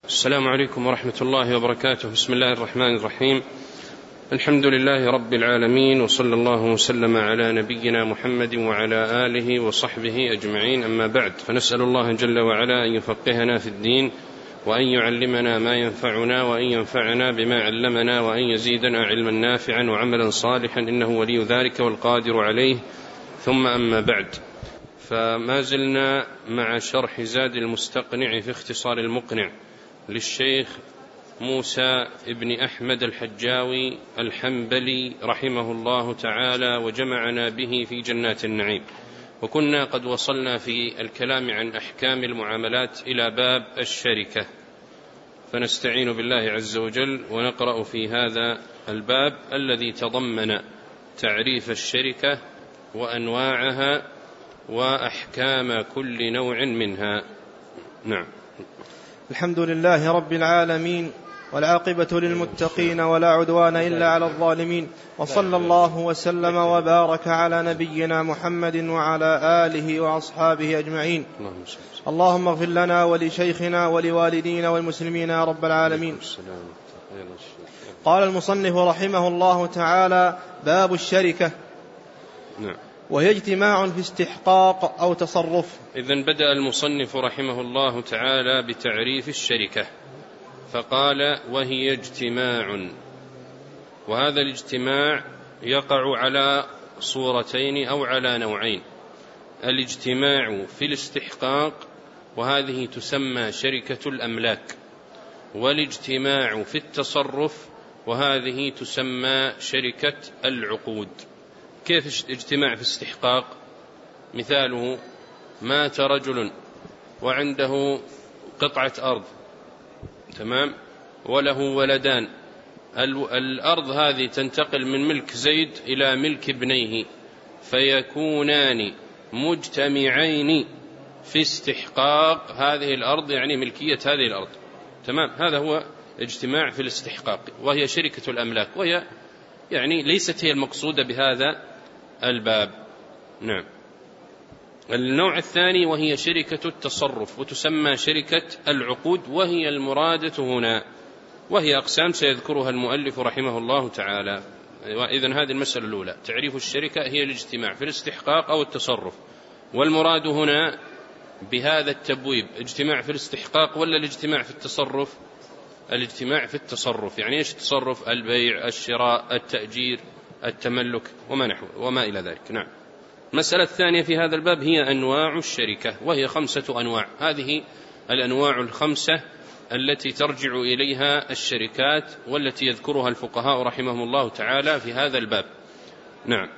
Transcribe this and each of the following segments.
السلام عليكم ورحمة الله وبركاته. بسم الله الرحمن الرحيم. الحمد لله رب العالمين، وصلى الله وسلم على نبينا محمد وعلى آله وصحبه أجمعين، أما بعد، فنسأل الله جل وعلا أن يفقهنا في الدين، وأن يعلمنا ما ينفعنا، وأن ينفعنا بما علمنا، وأن يزيدنا علما نافعا وعملا صالحا، إنه ولي ذلك والقادر عليه. ثم أما بعد، فما زلنا مع شرح زاد المستقنع في اختصار المقنع للشيخ موسى ابن أحمد الحجاوي الحنبلي رحمه الله تعالى، وجمعنا به في جنات النعيم. وكنا قد وصلنا في الكلام عن أحكام المعاملات إلى باب الشركة، فنستعين بالله عز وجل ونقرأ في هذا الباب الذي تضمن تعريف الشركة وأنواعها وأحكام كل نوع منها. نعم. الحمد لله رب العالمين، والعاقبة للمتقين، ولا عدوان إلا على الظالمين، وصلى الله وسلم وبارك على نبينا محمد وعلى آله وأصحابه أجمعين. اللهم اغفر لنا ولشيخنا ولوالدينا والمسلمين يا رب العالمين. قال المصنف رحمه الله تعالى: باب الشركة. نعم. وهي اجتماع في استحقاق أو تصرف. إذن بدأ المصنف رحمه الله تعالى بتعريف الشركة، فقال: وهي اجتماع. وهذا الاجتماع يقع على صورتين أو على نوعين: الاجتماع في الاستحقاق، وهذه تسمى شركة الأملاك، والاجتماع في التصرف، وهذه تسمى شركة العقود. كيف اجتماع في الاستحقاق؟ مثاله: مات رجل وعنده قطعة أرض، تمام، وله ولدان. الأرض هذه تنتقل من ملك زيد إلى ملك ابنيه، فيكونان مجتمعين في استحقاق هذه الأرض، يعني ملكية هذه الأرض، تمام. هذا هو اجتماع في الاستحقاق، وهي شركة الأملاك، وهي يعني ليست هي المقصودة بهذا الباب. نعم. النوع الثاني وهي شركة التصرف، وتسمى شركة العقود، وهي المرادة هنا، وهي أقسام سيذكرها المؤلف رحمه الله تعالى. إذن هذه المسألة الأولى: تعريف الشركة هي الاجتماع في الاستحقاق أو التصرف. والمراد هنا بهذا التبويب اجتماع في الاستحقاق ولا الاجتماع في التصرف؟ الاجتماع في التصرف. يعني إيش التصرف؟ البيع، الشراء، التأجير، التملك، وما إلى ذلك. نعم. المسألة الثانية في هذا الباب هي أنواع الشركة، وهي 5 أنواع. هذه الأنواع 5 التي ترجع إليها الشركات، والتي يذكرها الفقهاء رحمهم الله تعالى في هذا الباب. نعم.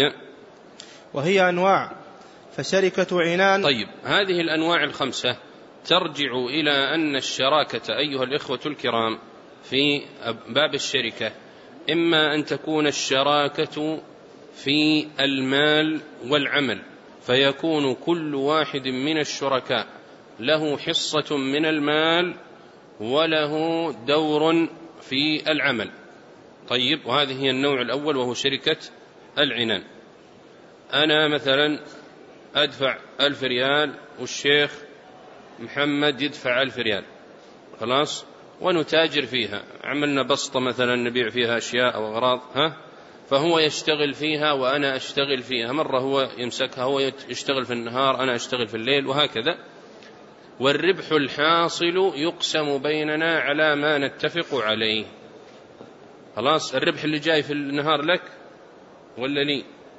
وهي أنواع، فشركة عنان. طيب، هذه الأنواع 5 ترجع إلى أن الشراكة أيها الإخوة الكرام في باب الشركة إما أن تكون الشراكة في المال والعمل، فيكون كل واحد من الشركاء له حصة من المال وله دور في العمل. طيب، وهذه هي النوع الأول، وهو شركة العنان. أنا مثلا أدفع 1000 ريال، والشيخ محمد يدفع 1000 ريال، خلاص، ونتاجر فيها، عملنا بسطة مثلا نبيع فيها أشياء أو أغراض، فهو يشتغل فيها وأنا أشتغل فيها. مرة هو يمسكها، هو يشتغل في النهار، أنا أشتغل في الليل، وهكذا. والربح الحاصل يقسم بيننا على ما نتفق عليه. خلاص، الربح اللي جاي في النهار لك ولا لي؟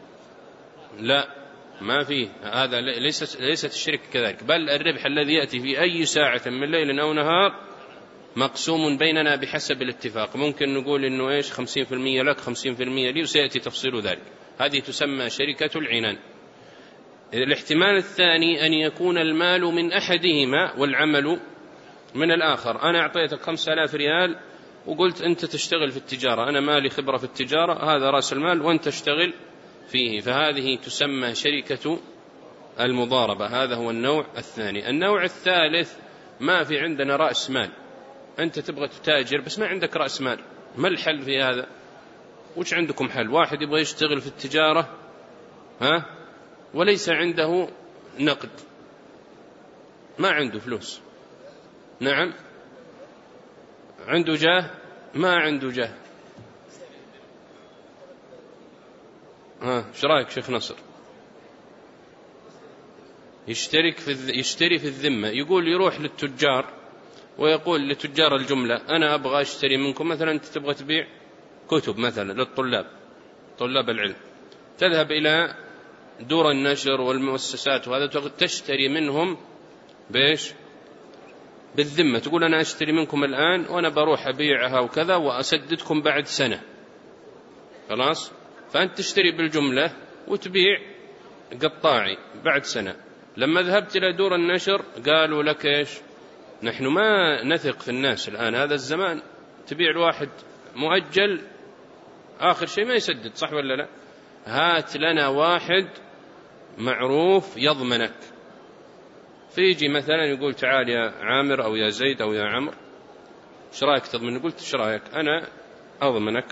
لا، ما فيه. هذا ليست الشركة كذلك، بل الربح الذي يأتي في أي ساعة من ليل أو نهار مقسوم بيننا بحسب الاتفاق. ممكن نقول إنه إيش، 50% لك 50% لي، وسيأتي تفصيل ذلك. هذه تسمى شركة العنان. الاحتمال الثاني أن يكون المال من أحدهما والعمل من الآخر. أنا أعطيتك 5000 ريال وقلت أنت تشتغل في التجارة، أنا مالي خبرة في التجارة، هذا رأس المال وأنت تشتغل فيه، فهذه تسمى شركة المضاربة. هذا هو النوع الثاني. النوع الثالث: ما في عندنا رأس مال، أنت تبغى تتاجر بس ما عندك رأس مال. ما الحل في هذا؟ وش عندكم حل؟ واحد يبغى يشتغل في التجارة وليس عنده نقد، ما عنده فلوس، نعم، عنده جاه ما عنده جاه. ايش رايك شيخ نصر؟ يشتري في الذمة، يقول يروح للتجار ويقول لتجار الجملة أنا أبغى أشتري منكم، مثلا أنت تبغى تبيع كتب مثلا للطلاب، طلاب العلم، تذهب إلى دور النشر والمؤسسات وهذا تشتري منهم بإيش؟ بالذمة، تقول أنا أشتري منكم الآن وأنا بروح أبيعها وكذا وأسددكم بعد سنة، خلاص؟ فأنت تشتري بالجملة وتبيع قطاعي بعد سنة. لما ذهبت إلى دور النشر قالوا لك إيش؟ نحن ما نثق في الناس الآن، هذا الزمان، تبيع الواحد مؤجل آخر شيء ما يسدد، صح ولا لا؟ هات لنا واحد معروف يضمنك. فيجي مثلا يقول تعال يا عامر أو يا زيد أو يا عمر، ايش رايك تضمن؟ قلت ايش رايك؟ أنا أضمنك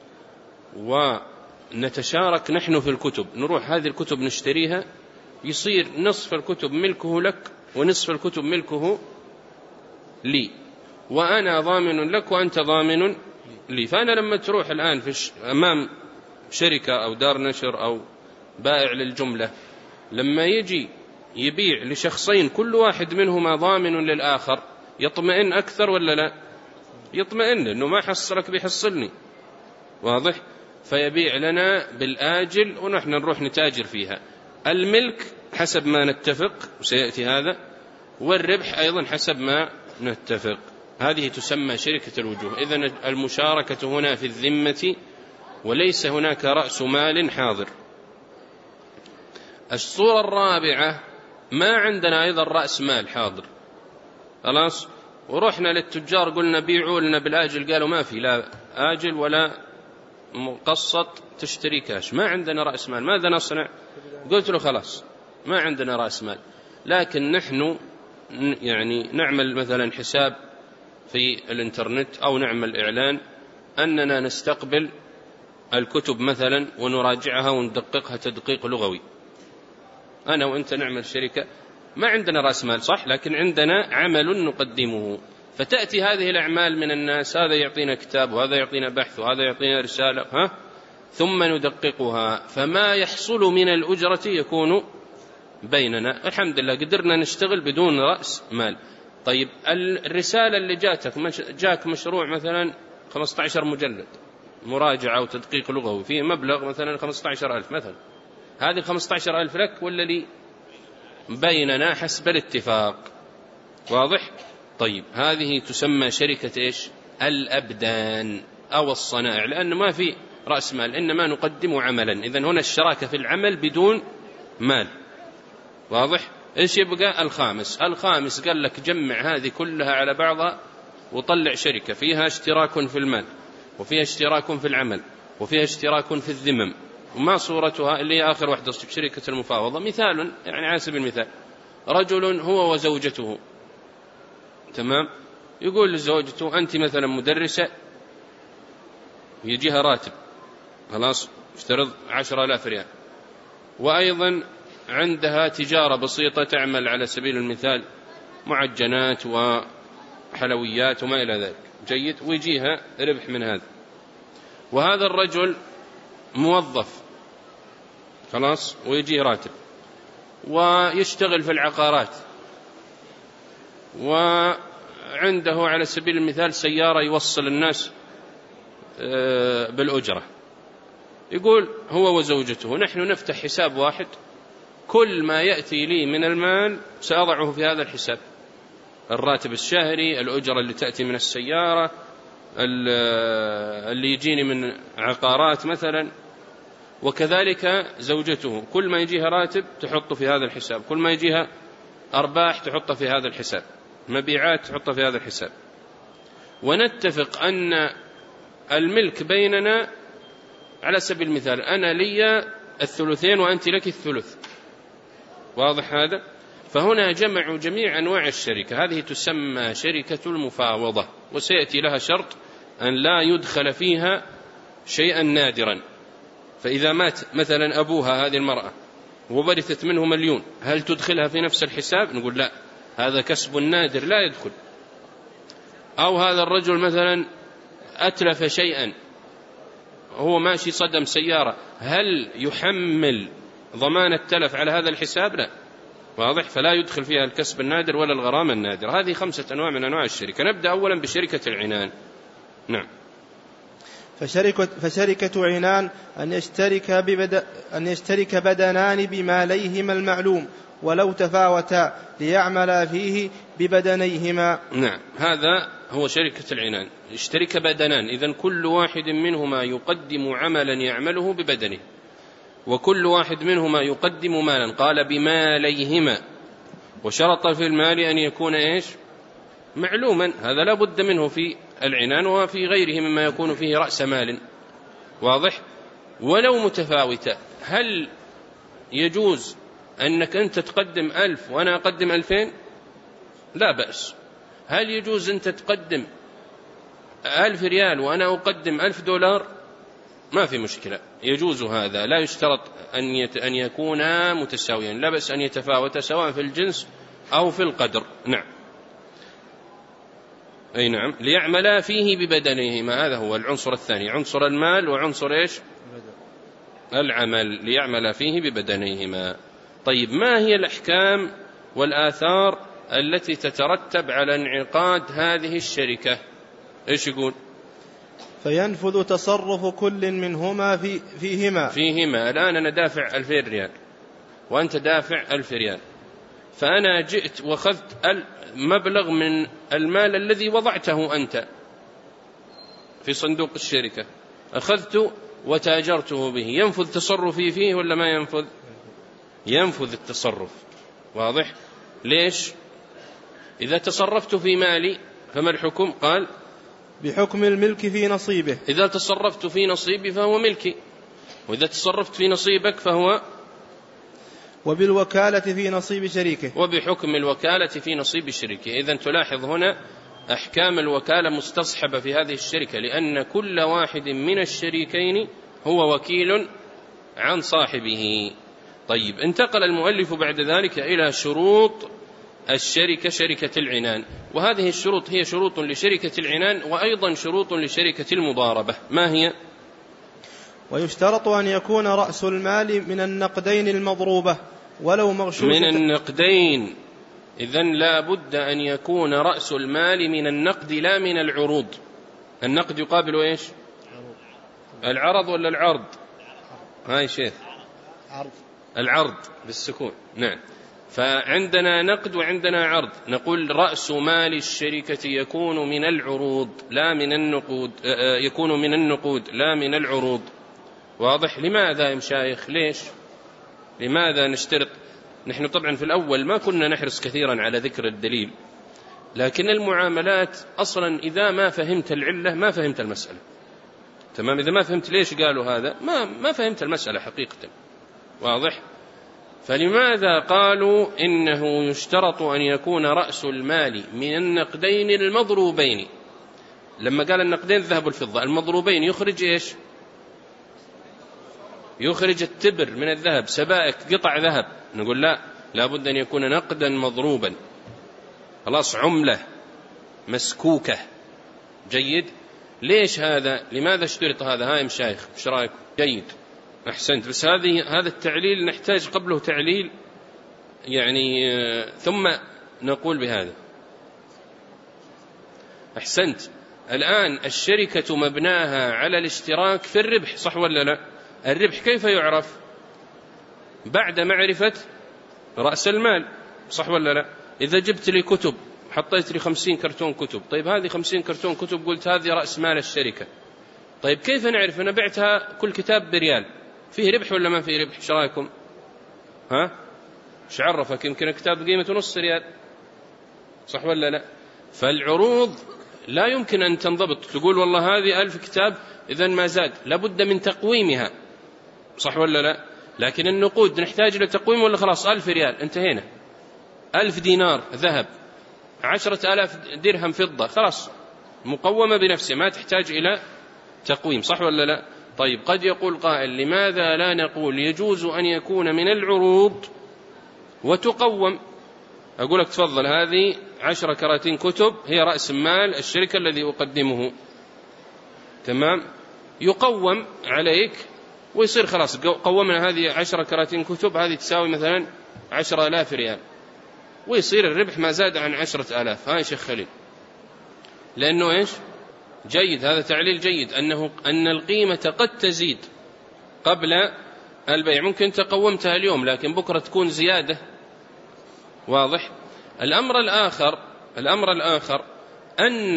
ونتشارك نحن في الكتب، نروح هذه الكتب نشتريها، يصير نصف الكتب ملكه لك ونصف الكتب ملكه لي، وأنا ضامن لك وأنت ضامن لي. فأنا لما تروح الآن أمام شركة أو دار نشر أو بائع للجملة، لما يجي يبيع لشخصين كل واحد منهما ضامن للآخر، يطمئن أكثر ولا لا؟ يطمئن، لأنه ما حصلك بيحصلني، واضح؟ فيبيع لنا بالآجل ونحن نروح نتاجر فيها. الملك حسب ما نتفق وسيأتي هذا، والربح أيضا حسب ما نتفق. هذه تسمى شركة الوجوه. إذن المشاركة هنا في الذمة وليس هناك رأس مال حاضر. الصورة الرابعة ما عندنا أيضا رأس مال حاضر، خلاص، ورحنا للتجار قلنا بيعوا لنا بالآجل، قالوا ما في لا آجل ولا مقسط، تشتري كاش، ما عندنا رأس مال، ماذا نصنع؟ قلت له خلاص ما عندنا رأس مال، لكن نحن يعني نعمل مثلا حساب في الانترنت أو نعمل إعلان أننا نستقبل الكتب مثلا ونراجعها وندققها تدقيق لغوي. أنا وأنت نعمل شركة، ما عندنا رأس مال صح، لكن عندنا عمل نقدمه، فتأتي هذه الأعمال من الناس، هذا يعطينا كتاب وهذا يعطينا بحث وهذا يعطينا رسالة، ثم ندققها، فما يحصل من الأجرة يكون بيننا. الحمد لله قدرنا نشتغل بدون رأس مال. طيب الرسالة اللي جاك مشروع مثلا 15 مجلد مراجعة وتدقيق لغوي فيه مبلغ مثلا 15,000 مثلا، هذه 15,000 لك ولا لي؟ بيننا حسب الاتفاق، واضح؟ طيب هذه تسمى شركة إيش؟ الأبدان أو الصنائع، لأن ما في رأس مال، إنما نقدم عملا. إذن هنا الشراكة في العمل بدون مال، واضح؟ إيش يبقى؟ الخامس قال لك جمع هذه كلها على بعضها وطلع شركة فيها اشتراك في المال وفيها اشتراك في العمل وفيها اشتراك في الذمم. وما صورتها؟ اللي هي آخر واحدة، شركة المفاوضة. مثال يعني على سبيل المثال، رجل هو وزوجته، تمام، يقول لزوجته أنت مثلا مدرسة يجيها راتب، خلاص، افترض 10,000 ريال، وأيضا عندها تجارة بسيطة تعمل على سبيل المثال معجنات وحلويات وما إلى ذلك، جيد، ويجيها ربح من هذا. وهذا الرجل موظف، خلاص، ويجيه راتب، ويشتغل في العقارات، وعنده على سبيل المثال سيارة يوصل الناس بالأجرة. يقول هو وزوجته نحن نفتح حساب واحد، كل ما يأتي لي من المال سأضعه في هذا الحساب، الراتب الشهري، الأجرة اللي تأتي من السيارة، اللي يجيني من عقارات مثلا، وكذلك زوجته كل ما يجيها راتب تحطه في هذا الحساب، كل ما يجيها أرباح تحطه في هذا الحساب، مبيعات تحطه في هذا الحساب، ونتفق أن الملك بيننا على سبيل المثال أنا لي الثلثين وأنت لك الثلث، واضح هذا؟ فهنا جمعوا جميع أنواع الشركة، هذه تسمى شركة المفاوضة، وسيأتي لها شرط أن لا يدخل فيها شيئا نادرا. فإذا مات مثلا أبوها هذه المرأة وورثت منه 1,000,000، هل تدخلها في نفس الحساب؟ نقول لا، هذا كسب نادر لا يدخل. أو هذا الرجل مثلا أتلف شيئا، هو ماشي صدم سيارة، هل يحمل ضمان التلف على هذا الحساب؟ لا. واضح؟ فلا يدخل فيها الكسب النادر ولا الغرامة النادرة. هذه 5 أنواع من أنواع الشركة. نبدأ أولا بشركة العنان. نعم. فشركة عنان أن يشترك بدنان بماليهما المعلوم ولو تفاوتا ليعملا فيه ببدنيهما. نعم، هذا هو شركة العنان. يشترك بدنان، إذن كل واحد منهما يقدم عملا يعمله ببدنه، وكل واحد منهما يقدم مالا. قال بماليهما، وشرط في المال أن يكون إيش؟ معلوما. هذا لا بد منه في العنان وفي غيره مما يكون فيه رأس مال. واضح؟ ولو متفاوتة، هل يجوز أنك أنت تقدم 1000 وأنا أقدم 2000؟ لا بأس. هل يجوز أنت تقدم 1000 ريال وأنا أقدم 1000 دولار؟ ما في مشكلة، يجوز هذا. لا يشترط أن يكونا متساويا، لا بأس أن يتفاوتا سواء في الجنس أو في القدر. نعم. أي نعم، ليعملا فيه ببدنهما. هذا هو العنصر الثاني، عنصر المال وعنصر إيش؟ العمل، ليعملا فيه ببدنهما. طيب، ما هي الأحكام والآثار التي تترتب على انعقاد هذه الشركة؟ إيش يقول؟ فينفذ تصرف كل منهما فيهما. الآن أنا دافع 2000 ريال وأنت دافع 1000 ريال، فأنا جئت وأخذت مبلغ من المال الذي وضعته أنت في صندوق الشركة، أخذت وتاجرته به، ينفذ تصرفي فيه ولا ما ينفذ؟ ينفذ التصرف. واضح؟ ليش؟ إذا تصرفت في مالي فما الحكم؟ قال بحكم الملك في نصيبه. إذا تصرفت في نصيبي فهو ملكي، وإذا تصرفت في نصيبك فهو وبالوكالة في نصيب شريكه، وبحكم الوكالة في نصيب شريكه. إذن تلاحظ هنا أحكام الوكالة مستصحبة في هذه الشركة، لأن كل واحد من الشريكين هو وكيل عن صاحبه. طيب، انتقل المؤلف بعد ذلك إلى شروط الشركة، شركة العنان. وهذه الشروط هي شروط لشركة العنان وأيضا شروط لشركة المضاربة. ما هي؟ ويشترط أن يكون رأس المال من النقدين المضروبة ولو مغشوشة. من النقدين، إذن لا بد أن يكون رأس المال من النقد لا من العروض. النقد يقابل إيش؟ العرض ولا العرض؟ هاي شيخ، العرض بالسكون. نعم. فعندنا نقد وعندنا عرض. نقول رأس مال الشركة يكون من العروض لا من النقود، يكون من النقود لا من العروض. واضح؟ لماذا يا مشايخ؟ ليش؟ لماذا نشترط؟ نحن طبعا في الأول ما كنا نحرص كثيرا على ذكر الدليل، لكن المعاملات أصلا إذا ما فهمت العلة ما فهمت المسألة. تمام؟ إذا ما فهمت ليش قالوا هذا ما فهمت المسألة حقيقة. واضح؟ فلماذا قالوا إنه يشترط أن يكون رأس المال من النقدين المضروبين؟ لما قال النقدين الذهب والفضة، المضروبين يخرج إيش؟ يخرج التبر من الذهب، سبائك، قطع ذهب. نقول لا، لابد أن يكون نقدا مضروبا، خلاص، عملة مسكوكة. جيد. ليش هذا؟ لماذا اشترط هذا؟ هاي مشايخ، ايش رايكم؟ جيد، أحسنت. بس هذا التعليل نحتاج قبله تعليل يعني، ثم نقول بهذا. أحسنت. الآن الشركة مبناها على الاشتراك في الربح، صح ولا لا؟ الربح كيف يعرف؟ بعد معرفة رأس المال، صح ولا لا؟ إذا جبت لي كتب، حطيت لي 50 كرتون كتب، طيب هذه 50 كرتون كتب قلت هذه رأس مال الشركة، طيب كيف نعرف؟ أنا بعتها كل كتاب بريال، فيه ربح ولا ما فيه ربح؟ ايش رايكم؟ ها؟ ايش عرفك؟ يمكن كتاب قيمته نص ريال، صح ولا لا؟ فالعروض لا يمكن أن تنضبط، تقول والله هذه 1000 كتاب إذن ما زاد، لابد من تقويمها، صح ولا لا؟ لكن النقود نحتاج إلى تقويم ولا خلاص 1000 ريال انتهينا، 1000 دينار ذهب، 10,000 درهم فضة، خلاص مقومة بنفسها ما تحتاج إلى تقويم، صح ولا لا؟ طيب قد يقول قائل لماذا لا نقول يجوز أن يكون من العروض وتقوم؟ أقول لك تفضل، هذه 10 كراتين كتب هي رأس مال الشركة الذي أقدمه، تمام، يقوم عليك ويصير خلاص قومنا هذه 10 كراتين كتب، هذه تساوي مثلا 10,000 ريال، ويصير الربح ما زاد عن 10,000. ها يا شيخ خليل، لأنه إيش جيد، هذا تعليل جيد، أن القيمة قد تزيد قبل البيع، ممكن أنت قومتها اليوم لكن بكرة تكون زيادة. واضح. الأمر الآخر أن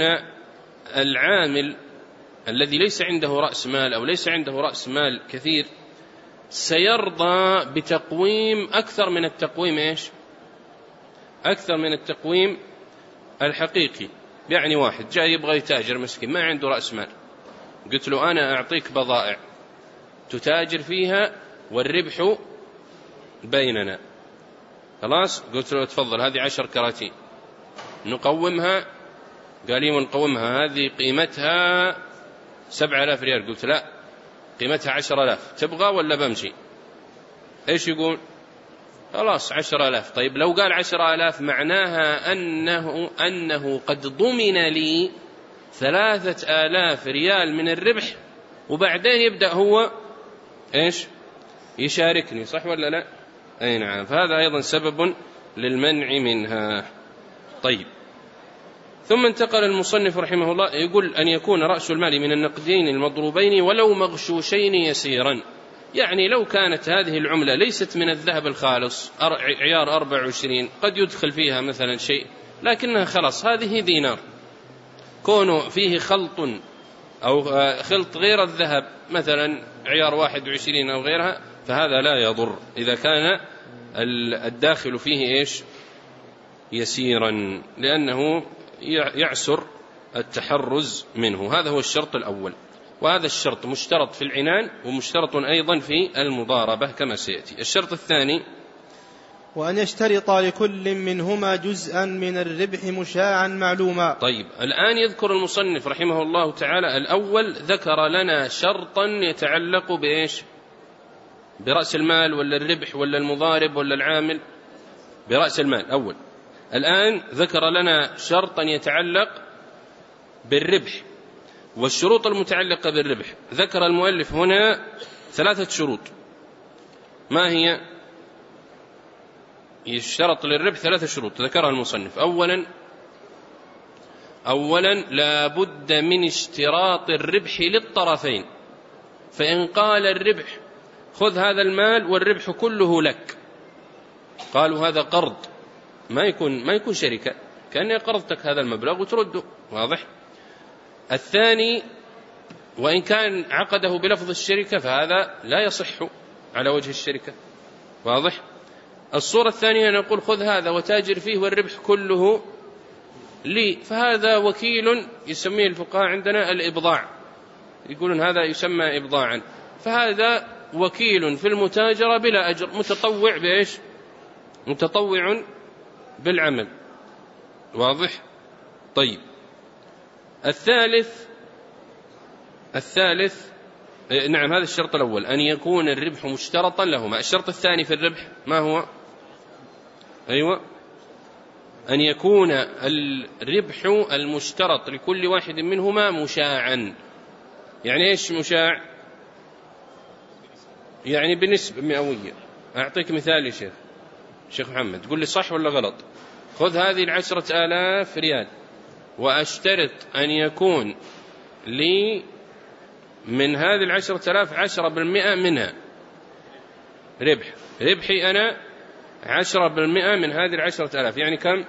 العامل الذي ليس عنده رأس مال أو ليس عنده رأس مال كثير سيرضى بتقويم أكثر من التقويم إيش؟ أكثر من التقويم الحقيقي. يعني واحد جاء يبغى يتاجر مسكين ما عنده رأس مال، قلت له أنا أعطيك بضائع تتاجر فيها والربح بيننا، خلاص، قلت له تفضل هذه 10 كراتين نقومها، قال لي ونقومها هذه قيمتها 7,000 ريال، قلت لا قيمتها 10,000، تبغى ولا بمشي؟ ايش يقول؟ خلاص 10,000. طيب لو قال 10,000 معناها أنه قد ضمن لي 3,000 ريال من الربح، وبعدين يبدأ هو ايش يشاركني، صح ولا لا؟ اي نعم، فهذا أيضا سبب للمنع منها. طيب، ثم انتقل المصنف رحمه الله يقول أن يكون رأس المال من النقدين المضروبين ولو مغشوشين يسيرا، يعني لو كانت هذه العملة ليست من الذهب الخالص عيار 24 قد يدخل فيها مثلا شيء، لكنها خلاص هذه دينار، كونه فيه خلط أو خلط غير الذهب مثلا عيار 21 أو غيرها، فهذا لا يضر إذا كان الداخل فيه إيش يسيرا، لأنه يعسر التحرز منه. هذا هو الشرط الأول، وهذا الشرط مشترط في العنان ومشترط أيضا في المضاربة كما سيأتي. الشرط الثاني وأن يشترط لكل منهما جزءا من الربح مشاعا معلوما. طيب، الآن يذكر المصنف رحمه الله تعالى الأول ذكر لنا شرطا يتعلق بإيش؟ برأس المال ولا الربح ولا المضارب ولا العامل؟ برأس المال أول. الآن ذكر لنا شرطا يتعلق بالربح، والشروط المتعلقة بالربح ذكر المؤلف هنا 3 شروط. ما هي؟ يشترط للربح 3 شروط ذكرها المصنف. أولا لا بد من اشتراط الربح للطرفين، فإن قال الربح خذ هذا المال والربح كله لك، قالوا هذا قرض، ما يكون شركة، كأني قرضتك هذا المبلغ وترده. واضح. الثاني وإن كان عقده بلفظ الشركة فهذا لا يصح على وجه الشركة. واضح. الصورة الثانية نقول خذ هذا وتاجر فيه والربح كله لي، فهذا وكيل يسميه الفقهاء عندنا الإبضاع، يقولون هذا يسمى إبضاعا، فهذا وكيل في المتاجرة بلا أجر، متطوع بإيش؟ متطوع بالعمل. واضح. طيب، الثالث نعم، هذا الشرط الأول أن يكون الربح مشترطا لهما. الشرط الثاني في الربح ما هو؟ أيوة، أن يكون الربح المشترط لكل واحد منهما مشاعا. يعني إيش مشاع؟ يعني بنسبة مئوية. أعطيك مثال يا شيخ محمد، تقول لي صح ولا غلط؟ خذ هذه 10,000 ريال وأشترط أن يكون لي من هذه 10,000 10% منها ربحي أنا 10% من هذه 10,000، يعني كم؟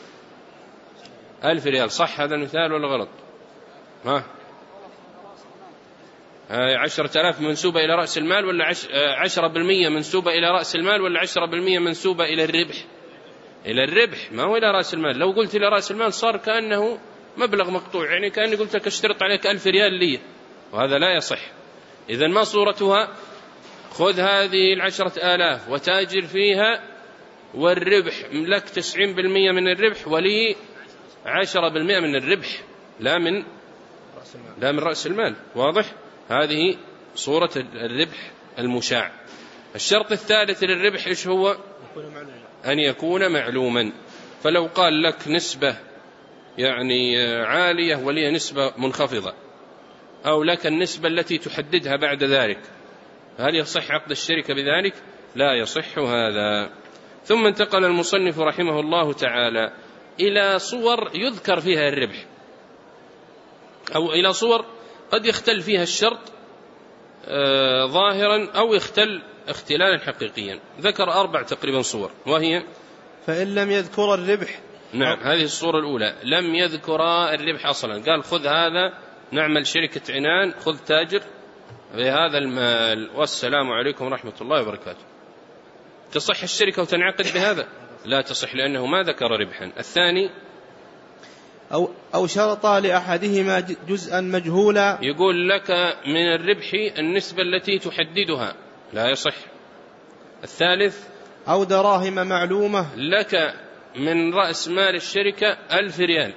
1000 ريال. صح هذا المثال ولا غلط؟ 10,000 منسوبة إلى رأس المال ولا 10% منسوبة إلى رأس المال ولا 10% منسوبة إلى الربح؟ إلى الربح، ما هو إلى رأس المال. لو قلت إلى رأس المال صار كأنه مبلغ مقطوع، يعني كأني قلت لك اشترط عليك 1000 ريال لي، وهذا لا يصح. إذن ما صورتها؟ خذ هذه 10,000 وتاجر فيها والربح لك 90% من الربح ولي 10% من الربح، لا من رأس المال. واضح. هذه صورة الربح المشاع. الشرط الثالث للربح إيش هو؟ أن يكون معلوما. فلو قال لك نسبة يعني عالية ولي نسبة منخفضة، أو لك النسبة التي تحددها بعد ذلك، هل يصح عقد الشركة بذلك؟ لا يصح هذا. ثم انتقل المصنف رحمه الله تعالى إلى صور يذكر فيها الربح، أو إلى صور قد يختل فيها الشرط ظاهرا أو يختل اختلالا حقيقيا. ذكر 4 تقريبا صور، وهي: فإن لم يذكر الربح. نعم، هذه الصورة الأولى، لم يذكر الربح أصلا، قال خذ هذا نعمل شركة عنان، خذ تاجر بهذا المال والسلام عليكم ورحمة الله وبركاته. تصح الشركة وتنعقد بهذا؟ لا تصح، لأنه ما ذكر ربحا. الثاني: أو شرط لأحدهما جزءا مجهولا، يقول لك من الربح النسبة التي تحددها، لا يصح. الثالث: أو دراهم معلومة، لك من رأس مال الشركة 1000 ريال،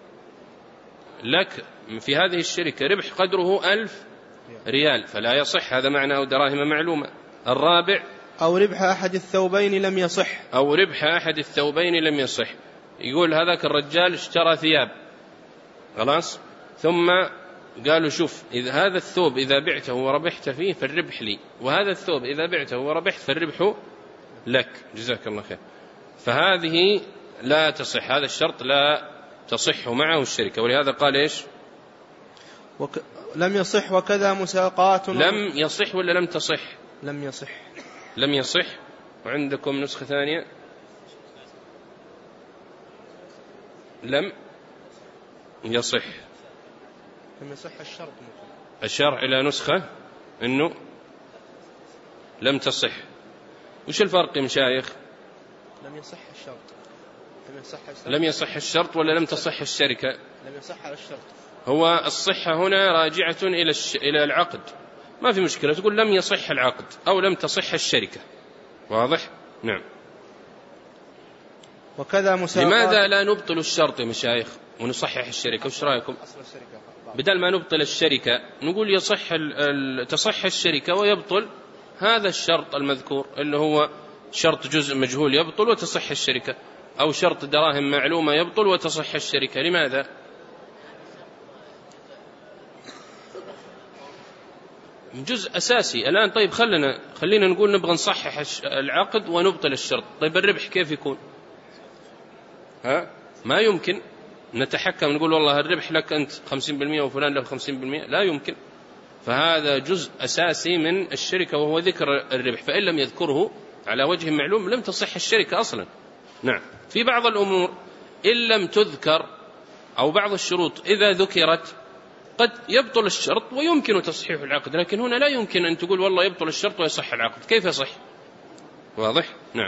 لك في هذه الشركة ربح قدره 1000 ريال، فلا يصح، هذا معنى أو دراهم معلومة. الرابع: أو ربح أحد الثوبين لم يصح، أو ربح أحد الثوبين لم يصح. يقول هذاك الرجال اشترى ثياب، خلاص، ثم قالوا شوف، إذا هذا الثوب إذا بعته وربحت فيه فالربح لي، وهذا الثوب إذا بعته وربحت فالربح لك، جزاك الله خير. فهذه لا تصح، هذا الشرط لا تصح معه الشركة، ولهذا قال إيش؟ لم يصح. وكذا مساقات. لم يصح ولا لم تصح؟ لم يصح. لم يصح. وعندكم نسخة ثانية لم يصح. لم يصح الشرط. الشرع إلى نسخة إنه لم تصح. وش الفرق يا مشايخ؟ لم يصح الشرط. لم يصح الشرط ولا لم تصح الشركة؟ لم يصح الشرط. هو الصحة هنا راجعة إلى العقد، ما في مشكلة، تقول لم يصح العقد أو لم تصح الشركة، واضح؟ نعم. وكذا مساقات. لماذا لا نبطل الشرط يا مشايخ ونصحح الشركة؟ وش رأيكم؟ بدل ما نبطل الشركة نقول تصح الشركة ويبطل هذا الشرط المذكور اللي هو شرط جزء مجهول يبطل وتصح الشركة، أو شرط دراهم معلومة يبطل وتصح الشركة. لماذا؟ جزء أساسي الآن. طيب خلينا نقول نبغى نصحح العقد ونبطل الشرط، طيب الربح كيف يكون؟ ما يمكن نتحكم نقول والله الربح لك أنت 50% وفلان له 50%، لا يمكن. فهذا جزء أساسي من الشركة وهو ذكر الربح، فإن لم يذكره على وجه معلوم لم تصح الشركة أصلا. نعم. في بعض الأمور إن لم تذكر أو بعض الشروط إذا ذكرت قد يبطل الشرط ويمكن تصحيح العقد، لكن هنا لا يمكن أن تقول والله يبطل الشرط ويصح العقد، كيف يصح؟ واضح؟ نعم.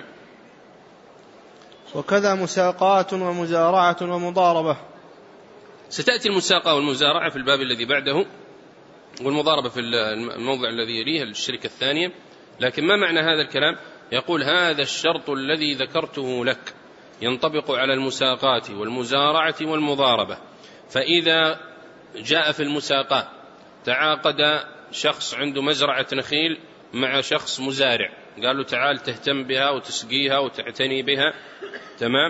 وكذا مساقات ومزارعة ومضاربة. ستأتي المساقة والمزارعة في الباب الذي بعده، والمضاربة في الموضع الذي يليه الشركة الثانية. لكن ما معنى هذا الكلام؟ يقول هذا الشرط الذي ذكرته لك ينطبق على المساقات والمزارعة والمضاربة. فإذا جاء في المساقات تعاقد شخص عنده مزرعة نخيل مع شخص مزارع، قالوا تعال تهتم بها وتسقيها وتعتني بها، تمام،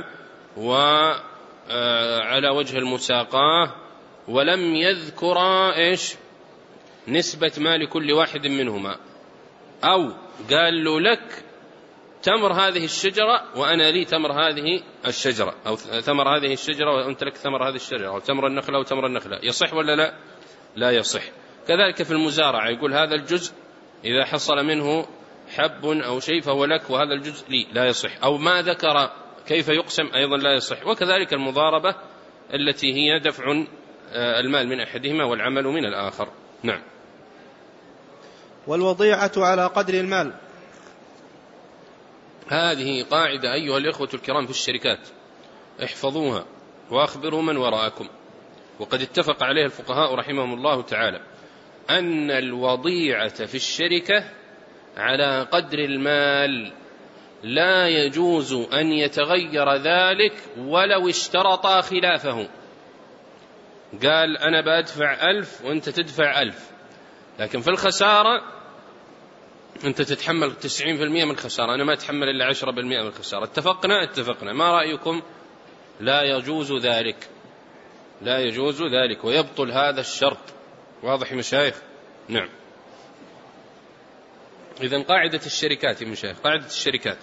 وعلى وجه المساقاه، ولم يذكر إيش نسبة مال كل واحد منهما، أو قال له لك تمر هذه الشجرة وأنا لي تمر هذه الشجرة، أو ثمر هذه الشجرة وأنت لك ثمر هذه الشجرة، أو تمر النخلة وتمر النخلة، يصح ولا لا؟ لا يصح. كذلك في المزارعة يقول هذا الجزء إذا حصل منه حب أو شيء فهو لك وهذا الجزء لي، لا يصح. أو ما ذكر كيف يقسم أيضا لا يصح. وكذلك المضاربة التي هي دفع المال من أحدهما والعمل من الآخر. نعم. والوضيعة على قدر المال. هذه قاعدة أيها الإخوة الكرام في الشركات، احفظوها وأخبروا من وراءكم. وقد اتفق عليها الفقهاء رحمهم الله تعالى أن الوضيعة في الشركة على قدر المال، لا يجوز أن يتغير ذلك ولو اشترطا خلافه. قال أنا بأدفع 1000 وأنت تدفع 1000، لكن في الخسارة أنت تتحمل 90% من الخسارة، أنا ما أتحمل إلا 10% من الخسارة. اتفقنا، ما رأيكم لا يجوز ذلك، لا يجوز ذلك، ويبطل هذا الشرط. واضح يا مشايخ؟ نعم. إذن قاعدة الشركات يا مشايخ، قاعدة الشركات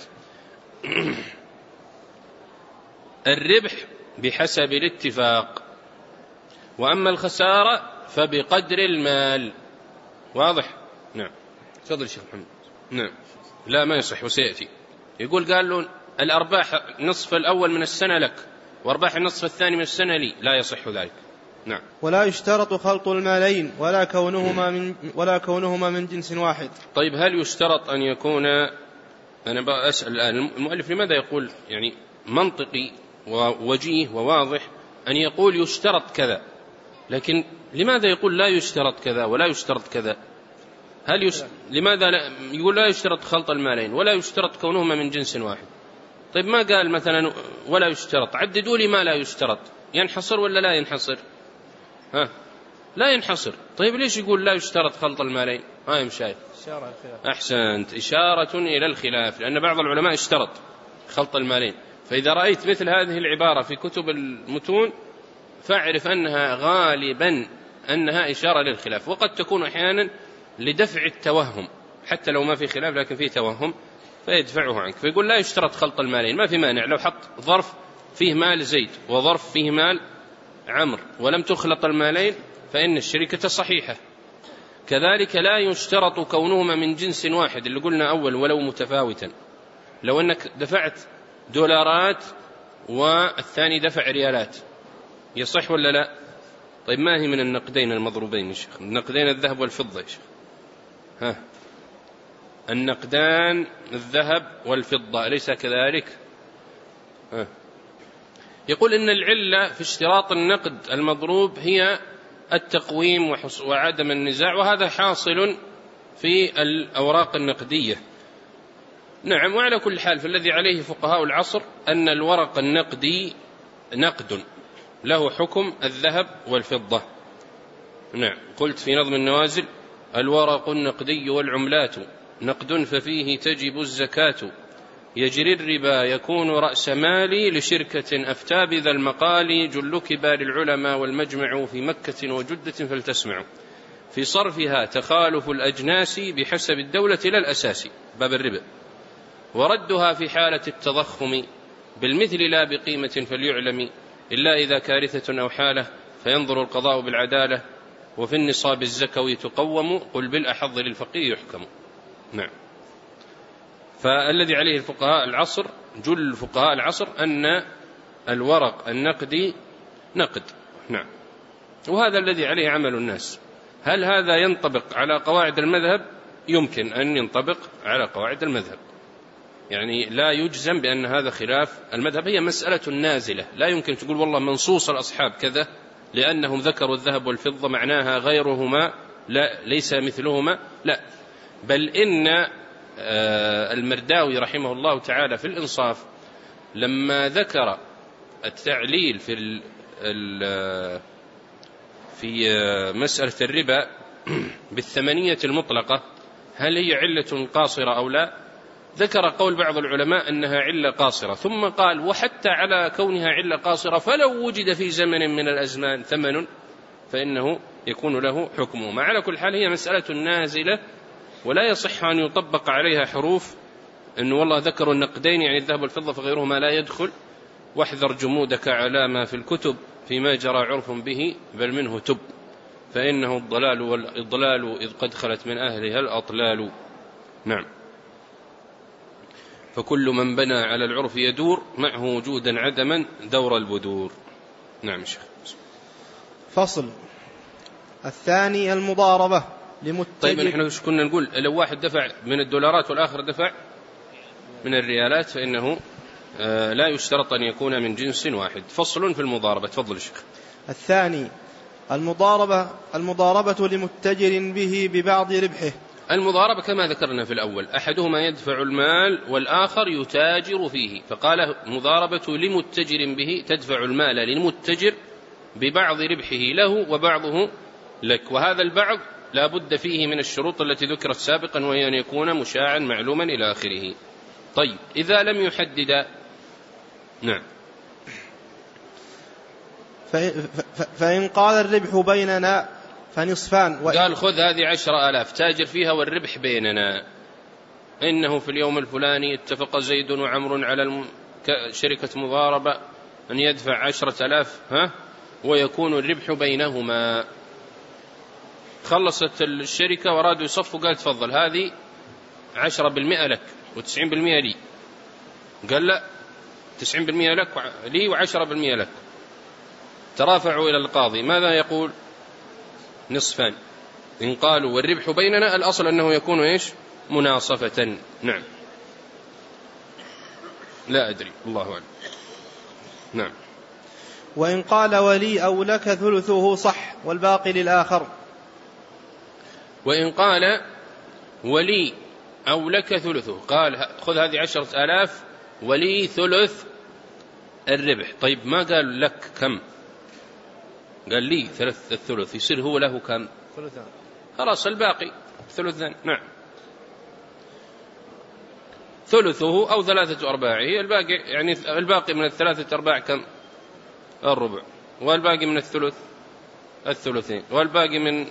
الربح بحسب الاتفاق، وأما الخسارة فبقدر المال. واضح؟ نعم. تفضل شيخ محمد. نعم. لا ما يصح، وسيأتي. يقول قال له الأرباح نصف الأول من السنة لك، وأرباح النصف الثاني من السنة لي. لا يصح ذلك. نعم. ولا يشترط خلط المالين ولا كونهما من جنس واحد. طيب هل يشترط أن يكون، أنا بأسأل الآن المؤلف لماذا يقول يعني منطقي ووجيه وواضح أن يقول يشترط كذا، لكن لماذا يقول لا يشترط كذا ولا يشترط كذا؟ لماذا يقول لا يشترط خلط المالين ولا يشترط كونهما من جنس واحد؟ طيب ما قال مثلا ولا يشترط؟ عددوا لي ما لا يشترط، ينحصر ولا لا ينحصر؟ لا ينحصر. طيب ليش يقول لا يشترط خلط المالين؟ يا مشايخ أحسنت، إشارة إلى الخلاف، لأن بعض العلماء اشترط خلط المالين. فإذا رأيت مثل هذه العبارة في كتب المتون فاعرف أنها غالبا أنها إشارة للخلاف، وقد تكون أحيانا لدفع التوهم، حتى لو ما في خلاف لكن فيه توهم فيدفعه عنك. فيقول لا يشترط خلط المالين، ما في مانع لو حط ظرف فيه مال زيد وظرف فيه مال عمرو ولم تخلط المالين فإن الشركة صحيحة. كذلك لا يشترط كونهما من جنس واحد، اللي قلنا أول ولو متفاوتا. لو أنك دفعت دولارات والثاني دفع ريالات يصح ولا لا؟ طيب ما هي من النقدين المضروبين يا شيخ؟ النقدين الذهب والفضة يا شيخ. النقدان الذهب والفضة أليس كذلك؟ يقول إن العلة في اشتراط النقد المضروب هي التقويم وعدم النزاع، وهذا حاصل في الأوراق النقدية. نعم. وعلى كل حال فالذي عليه فقهاء العصر أن الورق النقدي نقد له حكم الذهب والفضة. نعم. قلت في نظم النوازل: الورق النقدي والعملات نقد ففيه تجب الزكاة، يجري الربا يكون رأس مالي لشركة أفتى بذا المقال، جل كبار العلماء والمجمع في مكة وجدة فلتسمعوا، في صرفها تخالف الأجناس بحسب الدولة لا الأساس، باب الربا، وردها في حالة التضخم بالمثل لا بقيمة فليعلم، إلا إذا كارثة أو حالة فينظر القضاء بالعدالة، وفي النصاب الزكوي تقوم، قل بالأحظ للفقيه يحكم. نعم. فالذي عليه الفقهاء العصر، جل فقهاء العصر، أن الورق النقدي نقد. نعم. وهذا الذي عليه عمل الناس. هل هذا ينطبق على قواعد المذهب؟ يمكن أن ينطبق على قواعد المذهب، يعني لا يجزم بأن هذا خلاف المذهب، هي مسألة نازلة، لا يمكن تقول والله منصوص الأصحاب كذا لأنهم ذكروا الذهب والفضة معناها غيرهما لا ليس مثلهما، لا، بل إن المرداوي رحمه الله تعالى في الإنصاف لما ذكر التعليل في مسألة الربا بالثمنية المطلقة، هل هي علة قاصرة أو لا؟ ذكر قول بعض العلماء أنها علة قاصرة، ثم قال: وحتى على كونها علة قاصرة فلو وجد في زمن من الأزمان ثمن فإنه يكون له حكمه. ما على كل حال هي مسألة نازلة، ولا يصح أن يطبق عليها حروف أنه والله ذكروا النقدين يعني الذهب والفضة فغيرهما لا يدخل، واحذر جمودك على ما في الكتب فيما جرى عرف به بل منه تب، فإنه الضلال والإضلال إذ قد خلت من أهلها الأطلال. نعم. فكل من بنى على العرف يدور، معه وجودا عدما دور البدور. نعم شيخ. فصل الثاني المضاربة لمتجر. طيب نحن كنا نقول لو واحد دفع من الدولارات والآخر دفع من الريالات فإنه لا يشترط أن يكون من جنس واحد. فصل في المضاربة. تفضل الشيخ. الثاني المضاربة لمتجر به ببعض ربحه. المضاربة كما ذكرنا في الأول، أحدهما يدفع المال والآخر يتاجر فيه، فقال مضاربة لمتجر به، تدفع المال للمتجر ببعض ربحه له وبعضه لك، وهذا البعض لا بد فيه من الشروط التي ذكرت سابقا، وهي أن يكون مشاعا معلوما إلى آخره. طيب إذا لم يحدد، نعم، فإن قال الربح بيننا فنصفان. قال خذ هذه 10,000 تاجر فيها والربح بيننا، إنه في اليوم الفلاني اتفق زيد وعمر على شركة مضاربة أن يدفع 10,000 ويكون الربح بينهما. خلصت الشركة ورادوا يصفوا، قال تفضل هذه 10% لك و90% لي. قال لا، 90% لك لي و10% لك. ترافعوا إلى القاضي، ماذا يقول؟ نصفان. إن قالوا والربح بيننا، الأصل أنه يكون إيش؟ مناصفة. نعم. لا أدري، الله أعلم. نعم. وإن قال ولي أو لك ثلثه صح والباقي للآخر. وإن قال ولي أو لك ثلثه، قال خذ هذه 10,000 ولي ثلث الربح. طيب ما قال لك كم؟ قال لي الثلث، يصير هو له كم؟ ثلثان. خلاص الباقي ثلثان. نعم. ثلثه أو 3/4، الباقي يعني الباقي من 3/4 كم؟ الربع. والباقي من الثلثين. والباقي من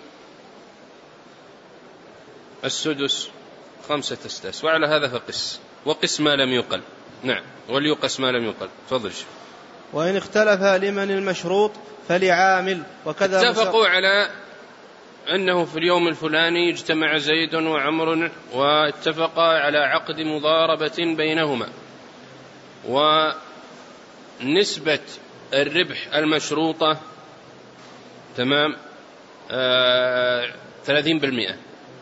السدس 5 أسداس. وعلى هذا فقس، وقس ما لم يقل. نعم. وليقس ما لم يقل. تفضل. وإن اختلف لمن المشروط فلعامل. وكذا اتفقوا على أنه في اليوم الفلاني اجتمع زيد وعمر واتفقا على عقد مضاربة بينهما، ونسبة الربح المشروطة تمام 30%،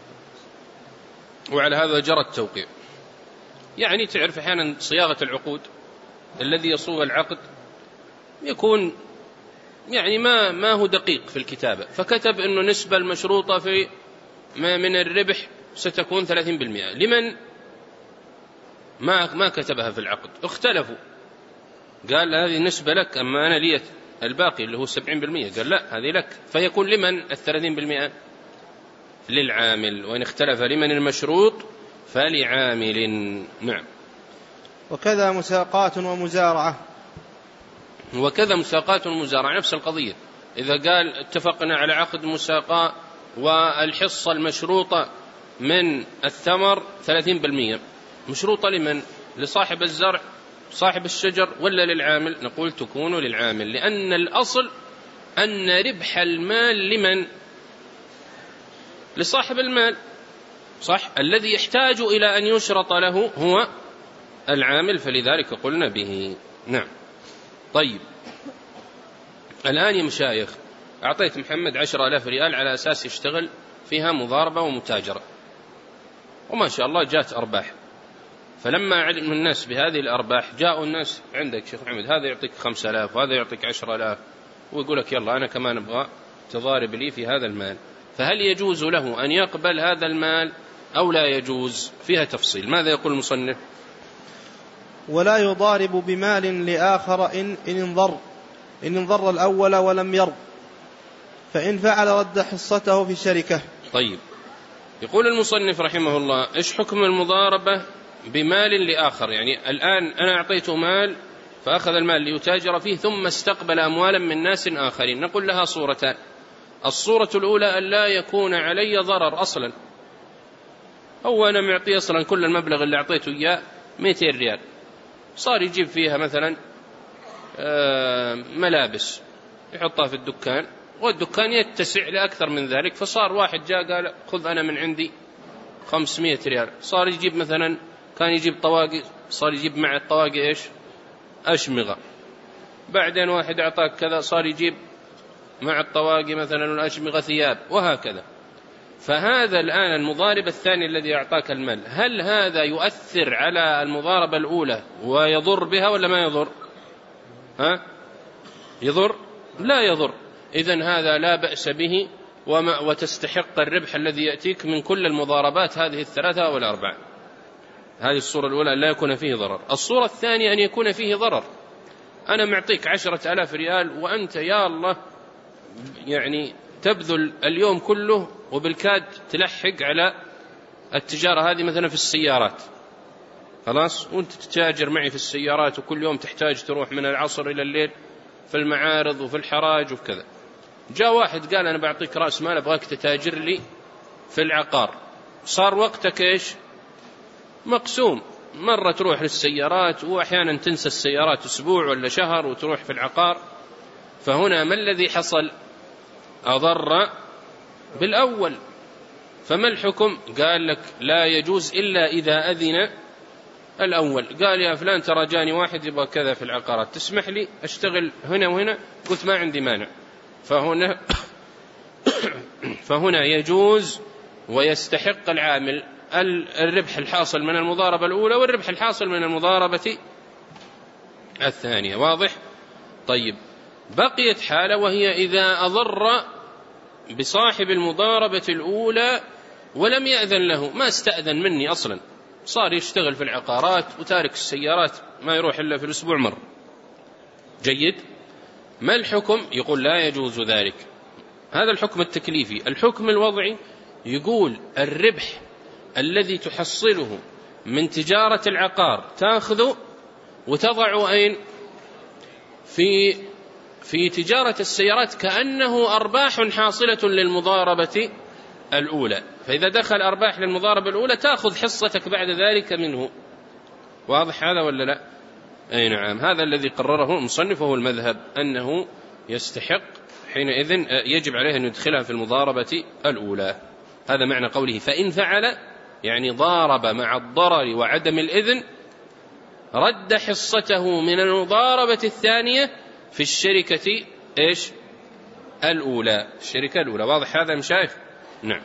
وعلى هذا جرى التوقيع. يعني تعرف أحيانا صياغة العقود، الذي يصوغ العقد يكون يعني ما هو دقيق في الكتابة، فكتب أنه نسبة المشروطة في من الربح ستكون 30%. لمن ما كتبها في العقد؟ اختلفوا، قال هذه نسبة لك، أما أنا لي الباقي اللي هو 70%. قال لا، هذه لك. فيكون لمن 30%؟ للعامل. وإن اختلف لمن المشروط فلعامل. نعم. وكذا مساقات ومزارعة. وكذا مساقات ومزارعة نفس القضية. إذا قال اتفقنا على عقد مساقاة والحصة المشروطة من الثمر 30%، مشروطة لمن؟ لصاحب الزرع، صاحب الشجر، ولا للعامل؟ نقول تكون للعامل، لأن الأصل أن ربح المال لمن؟ لصاحب المال، صح؟ الذي يحتاج إلى أن يشرط له هو العامل، فلذلك قلنا به. نعم. طيب، الآن يا مشايخ أعطيت محمد 10,000 ريال على أساس يشتغل فيها مضاربة ومتاجرة، وما شاء الله جاءت أرباح. فلما علم الناس بهذه الأرباح جاءوا الناس عندك شيخ محمد، هذا يعطيك 5,000 وهذا يعطيك 10,000، ويقول لك يلا أنا كمان أبغى تضارب لي في هذا المال. فهل يجوز له أن يقبل هذا المال أو لا يجوز؟ فيها تفصيل. ماذا يقول المصنف؟ ولا يضارب بمال لآخر إن انضر الأول ولم يرض، فإن فعل رد حصته في الشركة. طيب، يقول المصنف رحمه الله: إيش حكم المضاربة بمال لآخر؟ يعني الآن أنا أعطيته مال فأخذ المال ليتاجر فيه ثم استقبل أموالا من ناس آخرين. نقول لها صورتان: الصورة الأولى أن لا يكون علي ضرر أصلا، أو أنا معطي أصلا كل المبلغ اللي أعطيته إياه 200 ريال، صار يجيب فيها مثلا ملابس يحطها في الدكان، والدكان يتسع لأكثر من ذلك، فصار واحد جاء قال خذ أنا من عندي 500 ريال، صار يجيب مثلا، كان يجيب طواقي، صار يجيب مع الطواقي إيش؟ أشمغة. بعدين واحد أعطاك كذا، صار يجيب مع الطواقي مثلا الأشمغة ثياب، وهكذا. فهذا الآن المضارب الثاني الذي أعطاك المال، هل هذا يؤثر على المضاربة الأولى ويضر بها ولا ما يضر؟ يضر؟ لا يضر. إذن هذا لا بأس به، وتستحق الربح الذي يأتيك من كل المضاربات هذه الثلاثة أو الأربعة. هذه الصورة الأولى، لا يكون فيه ضرر. الصورة الثانية أن يكون فيه ضرر. أنا معطيك 10,000 ريال وأنت يا الله يعني تبذل اليوم كله وبالكاد تلحق على التجارة هذه مثلا في السيارات، خلاص، وانت تتاجر معي في السيارات وكل يوم تحتاج تروح من العصر إلى الليل، في المعارض وفي الحراج وكذا. جاء واحد قال أنا بعطيك رأس مال أبغاك تتاجر لي في العقار. صار وقتك إيش؟ مقسوم، مرة تروح للسيارات وأحيانا تنسى السيارات أسبوع ولا شهر وتروح في العقار. فهنا ما الذي حصل؟ أضر بالأول. فما الحكم؟ قال لك لا يجوز إلا إذا أذن الأول. قال يا فلان ترى جاني واحد يبغى كذا في العقارات، تسمح لي أشتغل هنا وهنا؟ قلت ما عندي مانع. فهنا يجوز ويستحق العامل الربح الحاصل من المضاربة الأولى والربح الحاصل من المضاربة الثانية. واضح؟ طيب، بقيت حالة وهي إذا أضر بصاحب المضاربة الأولى ولم يأذن له، ما استأذن مني أصلا، صار يشتغل في العقارات وتارك السيارات ما يروح إلا في الأسبوع مرة. جيد. ما الحكم؟ يقول لا يجوز ذلك. هذا الحكم التكليفي. الحكم الوضعي يقول الربح الذي تحصله من تجارة العقار تأخذه وتضع أين؟ في تجارة السيارات كأنه أرباح حاصلة للمضاربة الأولى. فإذا دخل أرباح للمضاربة الأولى تأخذ حصتك بعد ذلك منه. واضح هذا ولا لا؟ أي نعم. هذا الذي قرره المصنف وهو المذهب أنه يستحق حينئذ يجب عليه أن يدخلها في المضاربة الأولى. هذا معنى قوله فإن فعل، يعني ضارب مع الضرر وعدم الإذن، رد حصته من المضاربة الثانية في الشركة إيش؟ الأولى، الشركة الأولى. واضح هذا مشايخ؟ نعم.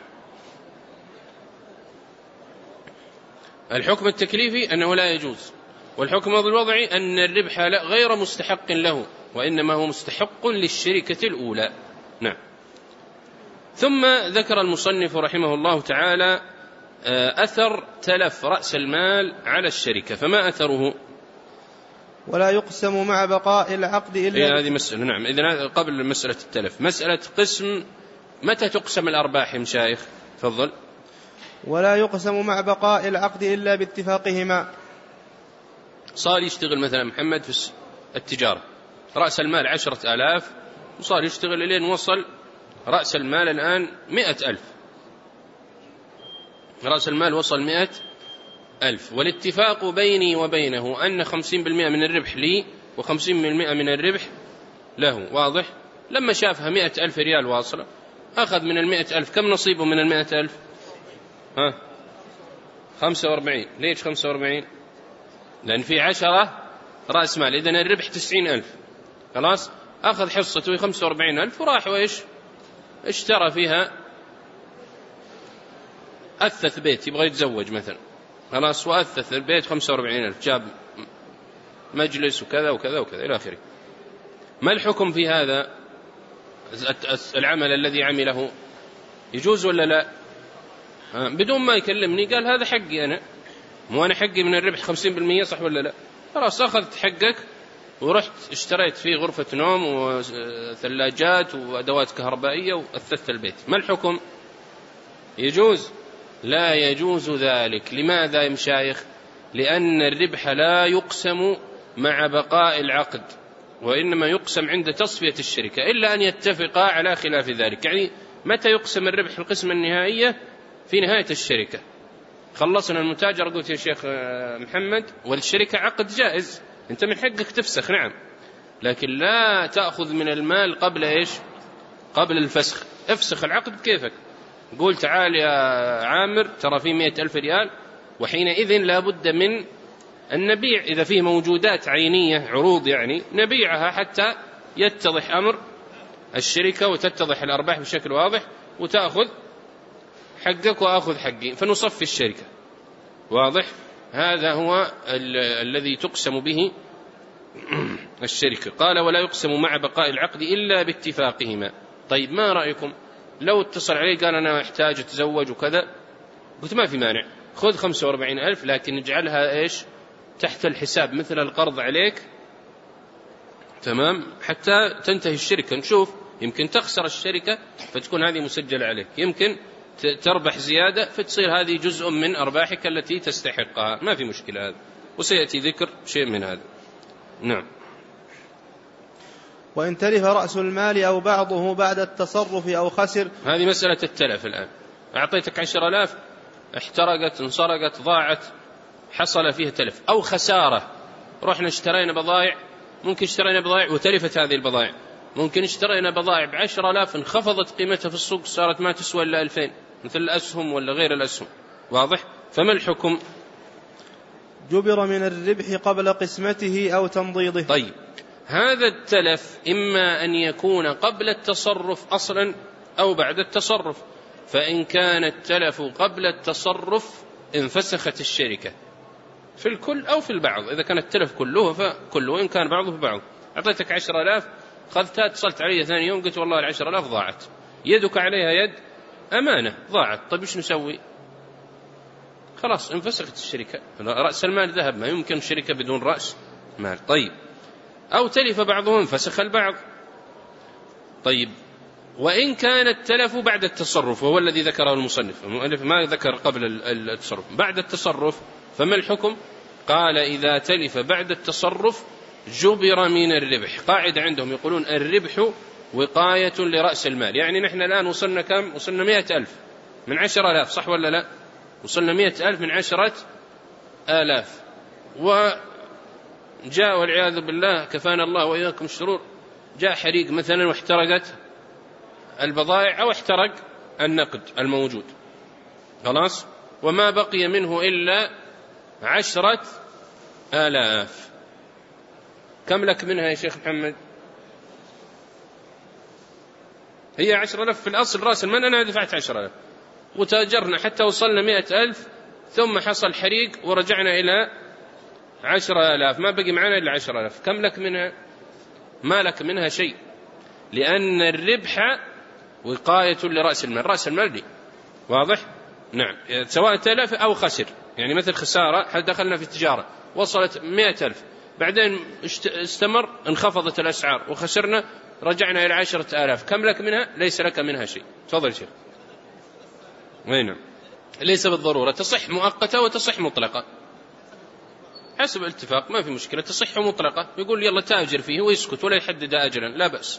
الحكم التكليفي أنه لا يجوز، والحكم الوضعي أن الربح غير مستحق له وإنما هو مستحق للشركة الأولى. نعم. ثم ذكر المصنف رحمه الله تعالى أثر تلف رأس المال على الشركة. فما أثره؟ ولا يقسم مع بقاء العقد إلا هذه مسألة. نعم. إذن قبل مسألة التلف مسألة قسم. متى تقسم الأرباح يا مشايخ؟ تفضل. ولا يقسم مع بقاء العقد إلا باتفاقهما. صار يشتغل مثلا محمد في التجارة، رأس المال 10,000 وصار يشتغل إلين وصل رأس المال الآن 100,000. رأس المال وصل 100,000، والاتفاق بيني وبينه أن 50% من الربح لي و50% من الربح له. واضح؟ لما شافها 100,000 ريال واصلة أخذ من 100,000. كم نصيبه من 100,000؟ 45. ليش 45؟ لأن في 10 رأس مال، إذن الربح 90,000. خلاص أخذ حصته 45,000 وراح وإيش؟ اشترى فيها، أثث بيت يبغى يتزوج مثلا، خلاص وأثث البيت 45,000، جاب مجلس وكذا وكذا وكذا إلى آخره. ما الحكم في هذا العمل الذي عمله؟ يجوز ولا لا؟ بدون ما يكلمني قال هذا حقي أنا، مو أنا حقي من الربح 50%، صح ولا لا؟ خلاص أخذت حقك ورحت اشتريت فيه غرفة نوم وثلاجات وأدوات كهربائية وأثثت البيت. ما الحكم؟ يجوز؟ لا يجوز ذلك. لماذا يا مشايخ؟ لأن الربح لا يقسم مع بقاء العقد، وإنما يقسم عند تصفية الشركة، إلا أن يتفقا على خلاف ذلك. يعني متى يقسم الربح القسمة النهائية؟ في نهاية الشركة. خلصنا المتاجر، قلت يا شيخ محمد والشركة عقد جائز، أنت من حقك تفسخ، نعم، لكن لا تأخذ من المال قبل إيش؟ قبل الفسخ. افسخ العقد كيفك، قول تعال يا عامر ترى في 100,000 ريال، وحينئذ لا بد من أن نبيع، إذا فيه موجودات عينية عروض يعني نبيعها حتى يتضح أمر الشركة وتتضح الأرباح بشكل واضح، وتأخذ حقك وأخذ حقي، فنصفي الشركة. واضح؟ هذا هو الذي تقسم به الشركة. قال ولا يقسم مع بقاء العقد إلا باتفاقهما. طيب ما رأيكم لو اتصل عليه قال أنا أحتاج أتزوج وكذا؟ قلت ما في مانع، خذ 45,000 لكن اجعلها إيش؟ تحت الحساب مثل القرض عليك، تمام، حتى تنتهي الشركة. نشوف، يمكن تخسر الشركة فتكون هذه مسجلة عليك، يمكن تربح زيادة فتصير هذه جزء من أرباحك التي تستحقها، ما في مشكلة هذا، وسيأتي ذكر شيء من هذا. نعم. وإن تلف رأس المال أو بعضه بعد التصرف أو خسر. هذه مسألة التلف. الآن أعطيتك 10,000 احترقت انسرقت ضاعت حصل فيها تلف أو خسارة، رحنا اشترينا بضائع، ممكن اشترينا بضائع وتلفت هذه البضائع، ممكن اشترينا بضائع ب10,000 انخفضت قيمتها في السوق صارت ما تسوى إلا 2000 مثل الأسهم ولا غير الأسهم. واضح؟ فما الحكم؟ جبر من الربح قبل قسمته أو تمضيضه. طيب، هذا التلف إما أن يكون قبل التصرف أصلا أو بعد التصرف، فإن كان التلف قبل التصرف انفسخت الشركة في الكل أو في البعض. إذا كان التلف كله فكله، وإن كان بعضه في بعض. أعطيتك 10,000 خذتها، اتصلت علي ثاني يوم قلت والله 10,000 ضاعت، يدك عليها يد أمانة ضاعت، طيب إيش نسوي؟ خلاص انفسخت الشركة، رأس المال ذهب، ما يمكن شركة بدون رأس مال. طيب، أو تلف بعضهم انفسخ البعض. طيب، وإن كان التلف بعد التصرف، وهو الذي ذكره المؤلف ما ذكر قبل التصرف، بعد التصرف، فما الحكم؟ قال إذا تلف بعد التصرف جبر من الربح. قاعدة عندهم يقولون الربح وقاية لرأس المال. يعني نحن الآن وصلنا كم؟ وصلنا 100,000 من 10,000، صح ولا لا؟ وصلنا 100,000 من 10,000، وجاء والعياذ بالله كفانا الله وإياكم الشرور، جاء حريق مثلا واحترقت البضائع أو احترق النقد الموجود، خلاص، وما بقي منه إلا 10,000. كم لك منها يا شيخ محمد؟ هي 10,000 في الأصل رأس المال، أنا دفعت 10,000 وتاجرنا حتى وصلنا 100,000، ثم حصل حريق ورجعنا إلى 10,000، ما بقي معنا إلا 10,000. كم لك منها؟ ما لك منها شيء، لأن الربح وقاية لرأس المال، رأس المال دي. واضح؟ نعم، سواء تلف أو خسر. يعني مثل خسارة، هل دخلنا في التجارة وصلت 100,000، بعدين استمر انخفضت الأسعار وخسرنا، رجعنا إلى 10,000، كم لك منها؟ ليس لك منها شيء. تفضل شيخ. نعم، ليس بالضرورة، تصح مؤقتة وتصح مطلقة حسب الاتفاق، ما في مشكلة. تصح مطلقة، يقول يلا تاجر فيه ويسكت ولا يحدد أجلا، لا بأس.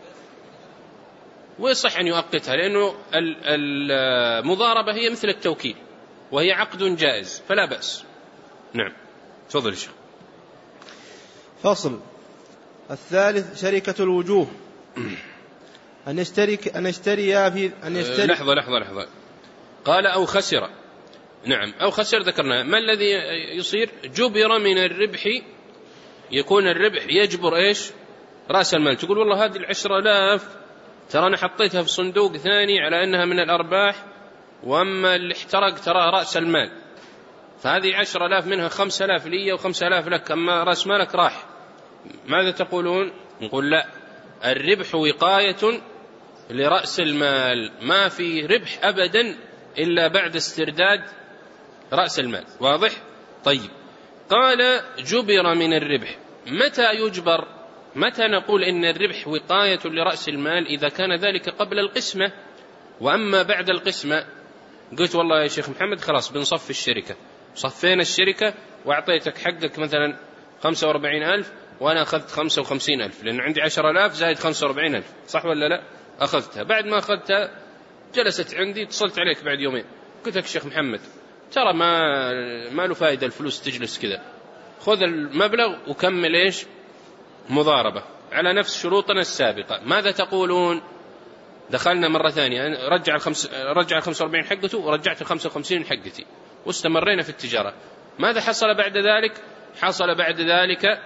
ويصح أن يؤقتها، لأنه المضاربة هي مثل التوكيل وهي عقد جائز، فلا بأس. نعم، تفضل شيخ. فصل الثالث شركة الوجوه. أن يشتري لحظة. قال أو خسر. نعم، أو خسر ذكرنا. ما الذي يصير؟ جبر من الربح، يكون الربح يجبر إيش؟ رأس المال. تقول والله هذه 10,000 ترى أنا حطيتها في صندوق ثاني على أنها من الأرباح، وأما اللي احترق ترى رأس المال، فهذه 10,000 منها 5,000 لي و5,000 لك، أما رأس مالك راح. ماذا تقولون؟ نقول لا، الربح وقاية لرأس المال، ما في ربح أبدا إلا بعد استرداد رأس المال. واضح؟ طيب، قال جبر من الربح. متى يجبر؟ متى نقول إن الربح وقاية لرأس المال؟ إذا كان ذلك قبل القسمة. وأما بعد القسمة، قلت والله يا شيخ محمد خلاص بنصف الشركة، صفينا الشركة وأعطيتك حقك مثلا 45,000 وأنا أخذت 55,000، لأن عندي 10,000 زائد 45,000، صح ولا لا؟ أخذتها. بعد ما أخذتها جلست عندي، اتصلت عليك بعد يومين قلت لك شيخ محمد ترى ما له فائدة الفلوس تجلس كذا، خذ المبلغ وكمل إيش؟ مضاربة على نفس شروطنا السابقة. ماذا تقولون؟ دخلنا مرة ثانية، رجع 45 حقته ورجعت 55 حقتي، واستمرينا في التجارة. ماذا حصل بعد ذلك؟ حصل بعد ذلك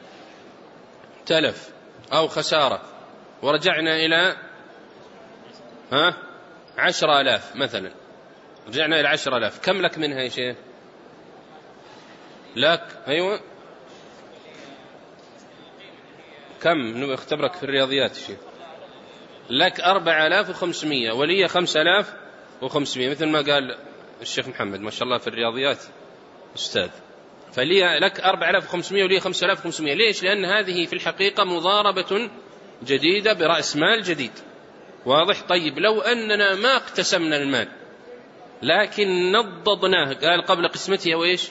تلف أو خسارة، ورجعنا إلى 10,000 مثلا، رجعنا إلى 10,000. كم لك منها يا شيخ؟ لك أيوة كم؟ اختبرك في الرياضيات شيء. لك 4,500 ولي 5,500، مثل ما قال الشيخ محمد ما شاء الله في الرياضيات أستاذ. فلي لك 4,500 ولي 5,500. ليش؟ لأن هذه في الحقيقة مضاربة جديدة برأس مال جديد. واضح؟ طيب، لو أننا ما اقتسمنا المال لكن نضضناه، قال قبل قسمته وإيش؟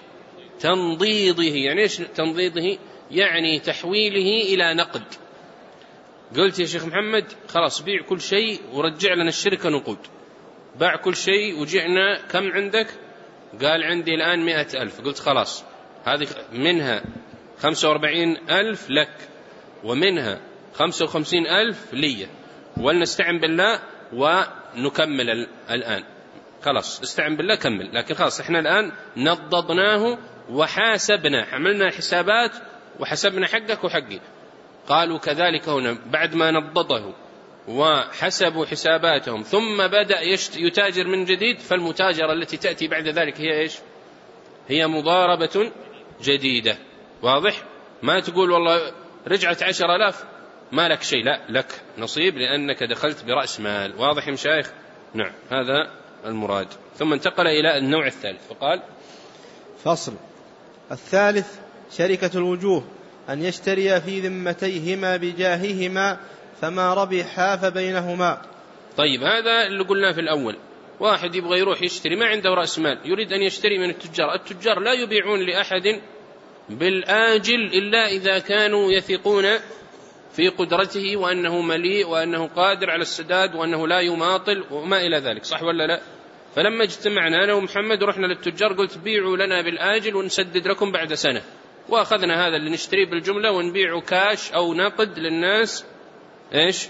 تنضيضه. يعني إيش تنضيضه؟ يعني تحويله إلى نقد. قلت يا شيخ محمد خلاص بيع كل شيء ورجع لنا الشركة نقود. باع كل شيء وجعنا كم عندك؟ قال عندي الآن 100,000. قلت خلاص هذه منها 45,000 لك ومنها 55,000 لي، ولنستعن بالله ونكمل الآن. خلاص استعن بالله كمل، لكن خلاص احنا الآن نضضناه وحاسبنا، عملنا حسابات وحسبنا حقك وحقي. قالوا كذلك هنا، بعد ما نضضه وحسبوا حساباتهم ثم بدأ يتاجر من جديد، فالمتاجرة التي تأتي بعد ذلك هي إيش؟ هي مضاربة جديدة. واضح؟ ما تقول والله رجعت 10,000 ما لك شيء، لا لك نصيب لأنك دخلت برأس مال. واضح يا مشايخ؟ نعم هذا المراد. ثم انتقل إلى النوع الثالث فقال: فصل. الثالث شركة الوجوه، أن يشتري في ذمتيهما بجاههما فما ربحا فبينهما. طيب هذا اللي قلناه في الأول، واحد يبغى يروح يشتري ما عنده رأس مال، يريد أن يشتري من التجار. التجار لا يبيعون لأحد بالآجل إلا إذا كانوا يثقون في قدرته وأنه مليء وأنه قادر على السداد وأنه لا يماطل وما إلى ذلك، صح ولا لا؟ فلما اجتمعنا أنا ومحمد ورحنا للتجار قلت بيعوا لنا بالآجل ونسدد لكم بعد سنة، وأخذنا هذا اللي نشتريه بالجملة ونبيعه كاش أو نقد للناس إيش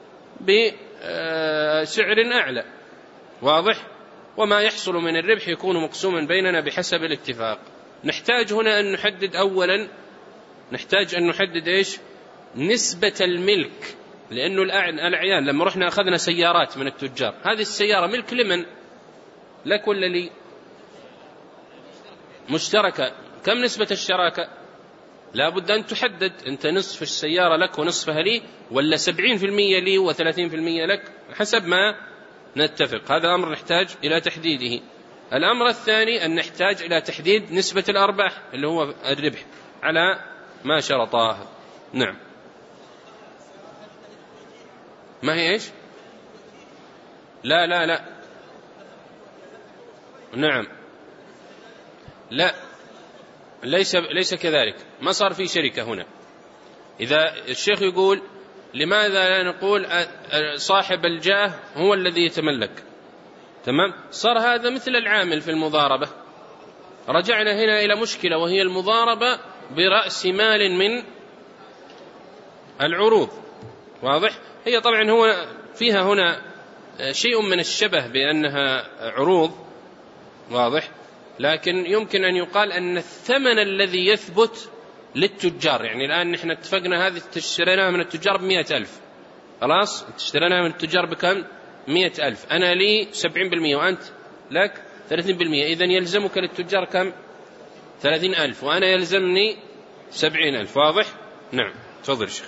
بسعر أعلى. واضح؟ وما يحصل من الربح يكون مقسوما بيننا بحسب الاتفاق. نحتاج هنا أن نحدد أولا، نحتاج أن نحدد إيش؟ نسبة الملك، لأنه الأعيان لما رحنا أخذنا سيارات من التجار، هذه السيارة ملك لمن؟ لك ولا لي؟ مشتركة. كم نسبة الشراكة؟ لا بد أن تحدد، أنت نصف السيارة لك ونصفها لي، ولا 70% لي و30% لك، حسب ما نتفق. هذا أمر نحتاج إلى تحديده. الأمر الثاني أن نحتاج إلى تحديد نسبة الأرباح اللي هو الربح على ما شرطاه. نعم. ما هي إيش؟ لا لا لا نعم لا، ليس كذلك، ما صار في شركة هنا. إذا الشيخ يقول لماذا لا نقول صاحب الجاه هو الذي يتملك، تمام، صار هذا مثل العامل في المضاربة. رجعنا هنا إلى مشكلة وهي المضاربة برأس مال من العروض. واضح؟ هي طبعا هو فيها هنا شيء من الشبه بأنها عروض، واضح، لكن يمكن أن يقال أن الثمن الذي يثبت للتجار، يعني الآن نحن اتفقنا هذه تشتريناها من التجار ب100,000، خلاص تشتريناها من التجار بكم؟ 100,000. أنا لي 70% وأنت لك 30%، إذن يلزمك للتجار كم؟ 30,000 وأنا يلزمني 70,000. واضح؟ نعم. تفضل شيخ.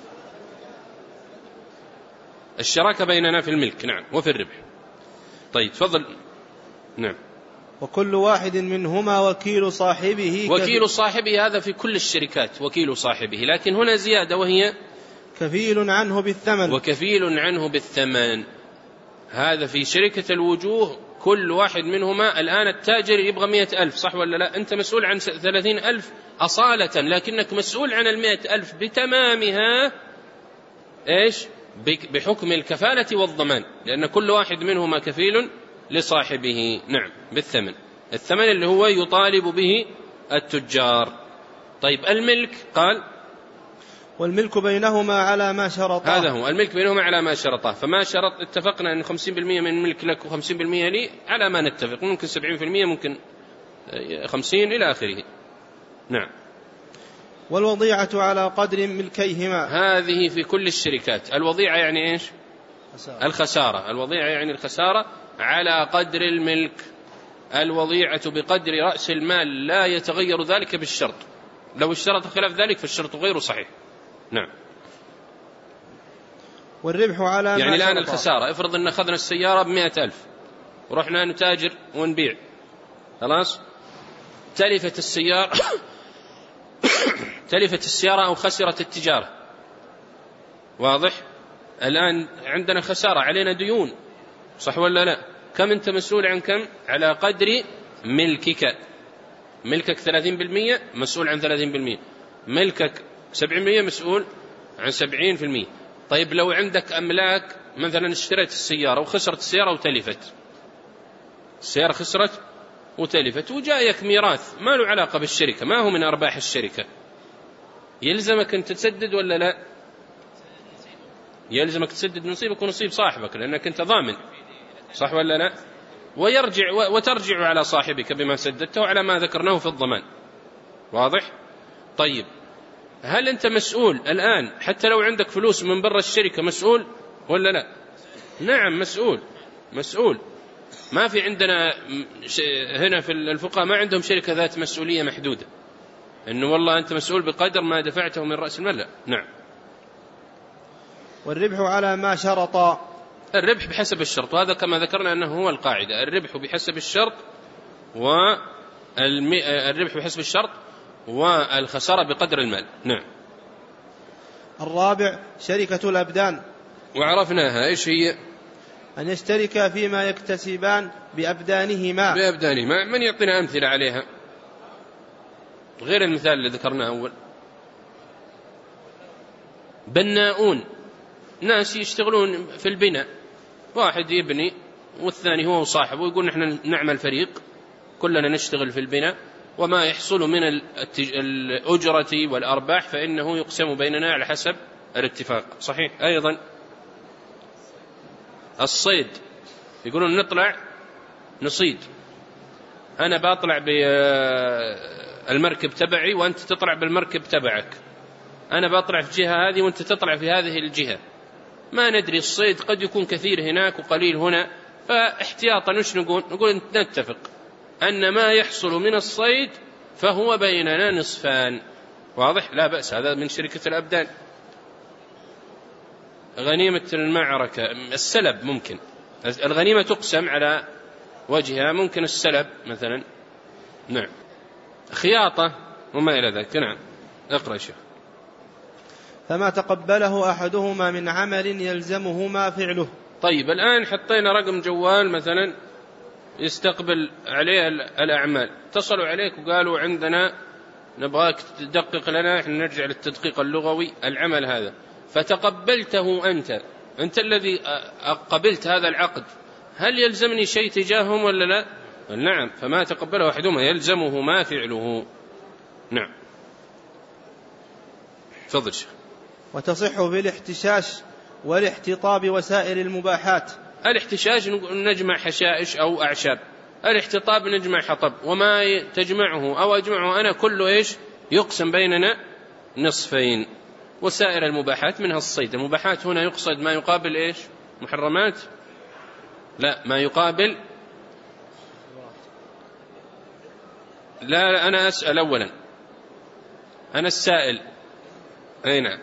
الشراكة بيننا في الملك، نعم، وفي الربح. طيب تفضل. نعم. وكل واحد منهما وكيل صاحبه. وكيل صاحبه هذا في كل الشركات وكيل صاحبه، لكن هنا زيادة وهي كفيل عنه بالثمن. وكفيل عنه بالثمن. هذا في شركة الوجوه كل واحد منهما. الآن التاجر يبغى 100,000، صح ولا لا؟ أنت مسؤول عن 30,000 أصالة، لكنك مسؤول عن 100,000 بتمامها إيش؟ بحكم الكفالة والضمان، لأن كل واحد منهما كفيل لصاحبه. نعم، بالثمن، الثمن اللي هو يطالب به التجار. طيب الملك، قال والملك بينهما على ما شرطاه. هذا هو الملك بينهما على ما شرطاه. فما شرط، اتفقنا أن 50% من الملك لك و50% لي على ما نتفق، ممكن 70%، ممكن 50 إلى آخره. نعم. والوضيعة على قدر ملكيهما. هذه في كل الشركات. الوضيعة يعني إيش؟ الخسارة. الوضيعة يعني الخسارة على قدر الملك. الوضيعة بقدر رأس المال، لا يتغير ذلك بالشرط. لو اشترط خلاف ذلك فالشرط غير صحيح. نعم. والربح على يعني الآن الخسارة، افرض أن أخذنا السيارة ب100,000 ورحنا نتاجر ونبيع، خلاص تلفت السيارة تلفت السيارة أو خسرت التجارة. واضح؟ الآن عندنا خسارة، علينا ديون، صح ولا لا؟ كم أنت مسؤول عن كم؟ على قدر ملكك. ملكك 30%، مسؤول عن 30%. ملكك 70%، مسؤول عن 70%. طيب لو عندك أملاك مثلا اشتريت السيارة وخسرت السيارة وتلفت، السيارة خسرت وتلفت وجاءك ميراث ما له علاقة بالشركة، ما هو من أرباح الشركة، يلزمك أن تسدد ولا لا؟ يلزمك تسدد نصيبك ونصيب صاحبك لأنك أنت ضامن، صح ولا لا؟ وترجع على صاحبك بما سددته على ما ذكرناه في الضمان. واضح؟ طيب هل أنت مسؤول الآن حتى لو عندك فلوس من برا الشركة، مسؤول ولا لا؟ نعم مسؤول. ما في عندنا هنا في الفقهاء ما عندهم شركة ذات مسؤولية محدودة إنه والله أنت مسؤول بقدر ما دفعته من رأس المال، لا. نعم. والربح على ما شرط، الربح بحسب الشرط، وهذا كما ذكرنا أنه هو القاعدة، الربح بحسب الشرط والربح بحسب الشرط والخسارة بقدر المال. نعم. الرابع شركة الأبدان، وعرفناها إيش هي؟ أن يشترك فيما يكتسبان بأبدانهما. من يعطينا أمثلة عليها غير المثال اللي ذكرناه أول؟ بناؤون، ناس يشتغلون في البناء، واحد يبني والثاني هو وصاحبه يقول نحن نعمل فريق كلنا نشتغل في البناء، وما يحصل من الأجرة والأرباح فإنه يقسم بيننا على حسب الاتفاق. صحيح. أيضا الصيد، يقولون نطلع نصيد، أنا بطلع بالمركب تبعي وأنت تطلع بالمركب تبعك، أنا بطلع في جهة هذه وأنت تطلع في هذه الجهة، ما ندري الصيد قد يكون كثير هناك وقليل هنا، فاحتياطا وش نقول نتفق أن ما يحصل من الصيد فهو بيننا نصفان. واضح؟ لا بأس، هذا من شركة الأبدان. غنيمة المعركة، السلب، ممكن الغنيمة تقسم على وجهها، ممكن السلب مثلا. نعم. خياطة وما إلى ذلك. نعم. اقرأ شيخ. فما تقبله أحدهما من عمل يلزمهما فعله. طيب الآن حطينا رقم جوال مثلا يستقبل عليه الأعمال، اتصلوا عليك وقالوا عندنا نبغاك تدقق لنا، احنا نرجع للتدقيق اللغوي العمل هذا، فتقبلته أنت الذي قبلت هذا العقد، هل يلزمني شيء تجاههم ولا لا؟ نعم. فما تقبله أحدهما يلزمه ما فعله. نعم. تفضل شيخ. وتصح بالاحتشاش والاحتطاب وسائر المباحات. الاحتشاش نجمع حشائش أو أعشاب، الاحتطاب نجمع حطب، وما تجمعه أو أجمعه أنا كله إيش يقسم بيننا نصفين. وسائر المباحات منها الصيد. المباحات هنا يقصد ما يقابل إيش؟ محرمات؟ لا، ما يقابل. لا أنا أسأل أولا، أنا السائل. أي نعم.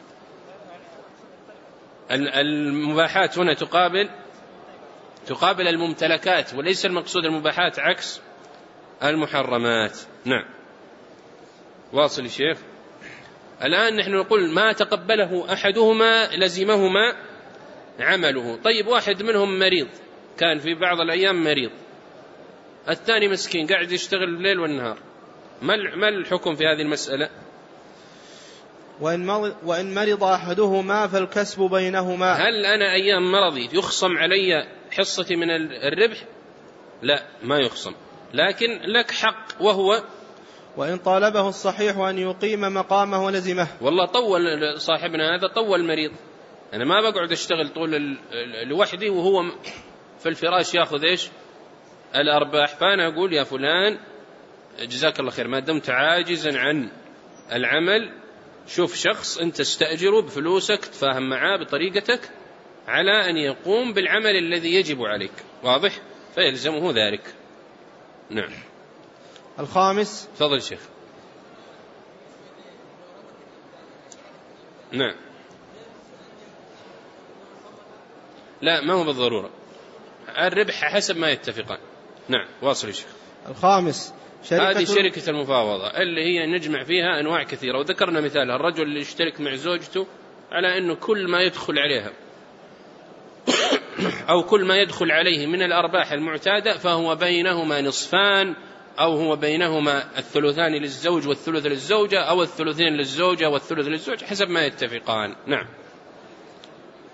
المباحات هنا تقابل الممتلكات، وليس المقصود المباحات عكس المحرمات. نعم. واصل الشيخ. الآن نحن نقول ما تقبله أحدهما لزمهما عمله. طيب واحد منهم مريض، كان في بعض الأيام مريض، الثاني مسكين قاعد يشتغل الليل والنهار، ما الحكم في هذه المسألة؟ وإن مرض أحدهما فالكسب بينهما. هل أنا أيام مرضي يخصم علي حصتي من الربح؟ لا، ما يخصم، لكن لك حق، وهو وإن طالبه الصحيح أن يقيم مقامه لزمه. والله طول صاحبنا هذا، طول مريض، أنا ما بقعد أشتغل طول لوحدي وهو في الفراش يأخذ إيش الأرباح، فأنا أقول يا فلان جزاك الله خير، ما دمت عاجزا عن العمل شوف شخص أنت تستأجره بفلوسك، تفاهم معاه بطريقتك على أن يقوم بالعمل الذي يجب عليك. واضح؟ فيلزمه ذلك. نعم. الخامس. تفضل شيخ. نعم. لا، ما هو بالضرورة، الربح حسب ما يتفقان. نعم. واصل يا شيخ. الخامس هذه شركة المفاوضة اللي هي نجمع فيها أنواع كثيرة، وذكرنا مثالها الرجل اللي يشترك مع زوجته على أنه كل ما يدخل عليها أو كل ما يدخل عليه من الأرباح المعتادة فهو بينهما نصفان، أو هو بينهما الثلثان للزوج والثلث للزوجة، أو الثلثين للزوجة والثلث للزوج، حسب ما يتفقان. نعم.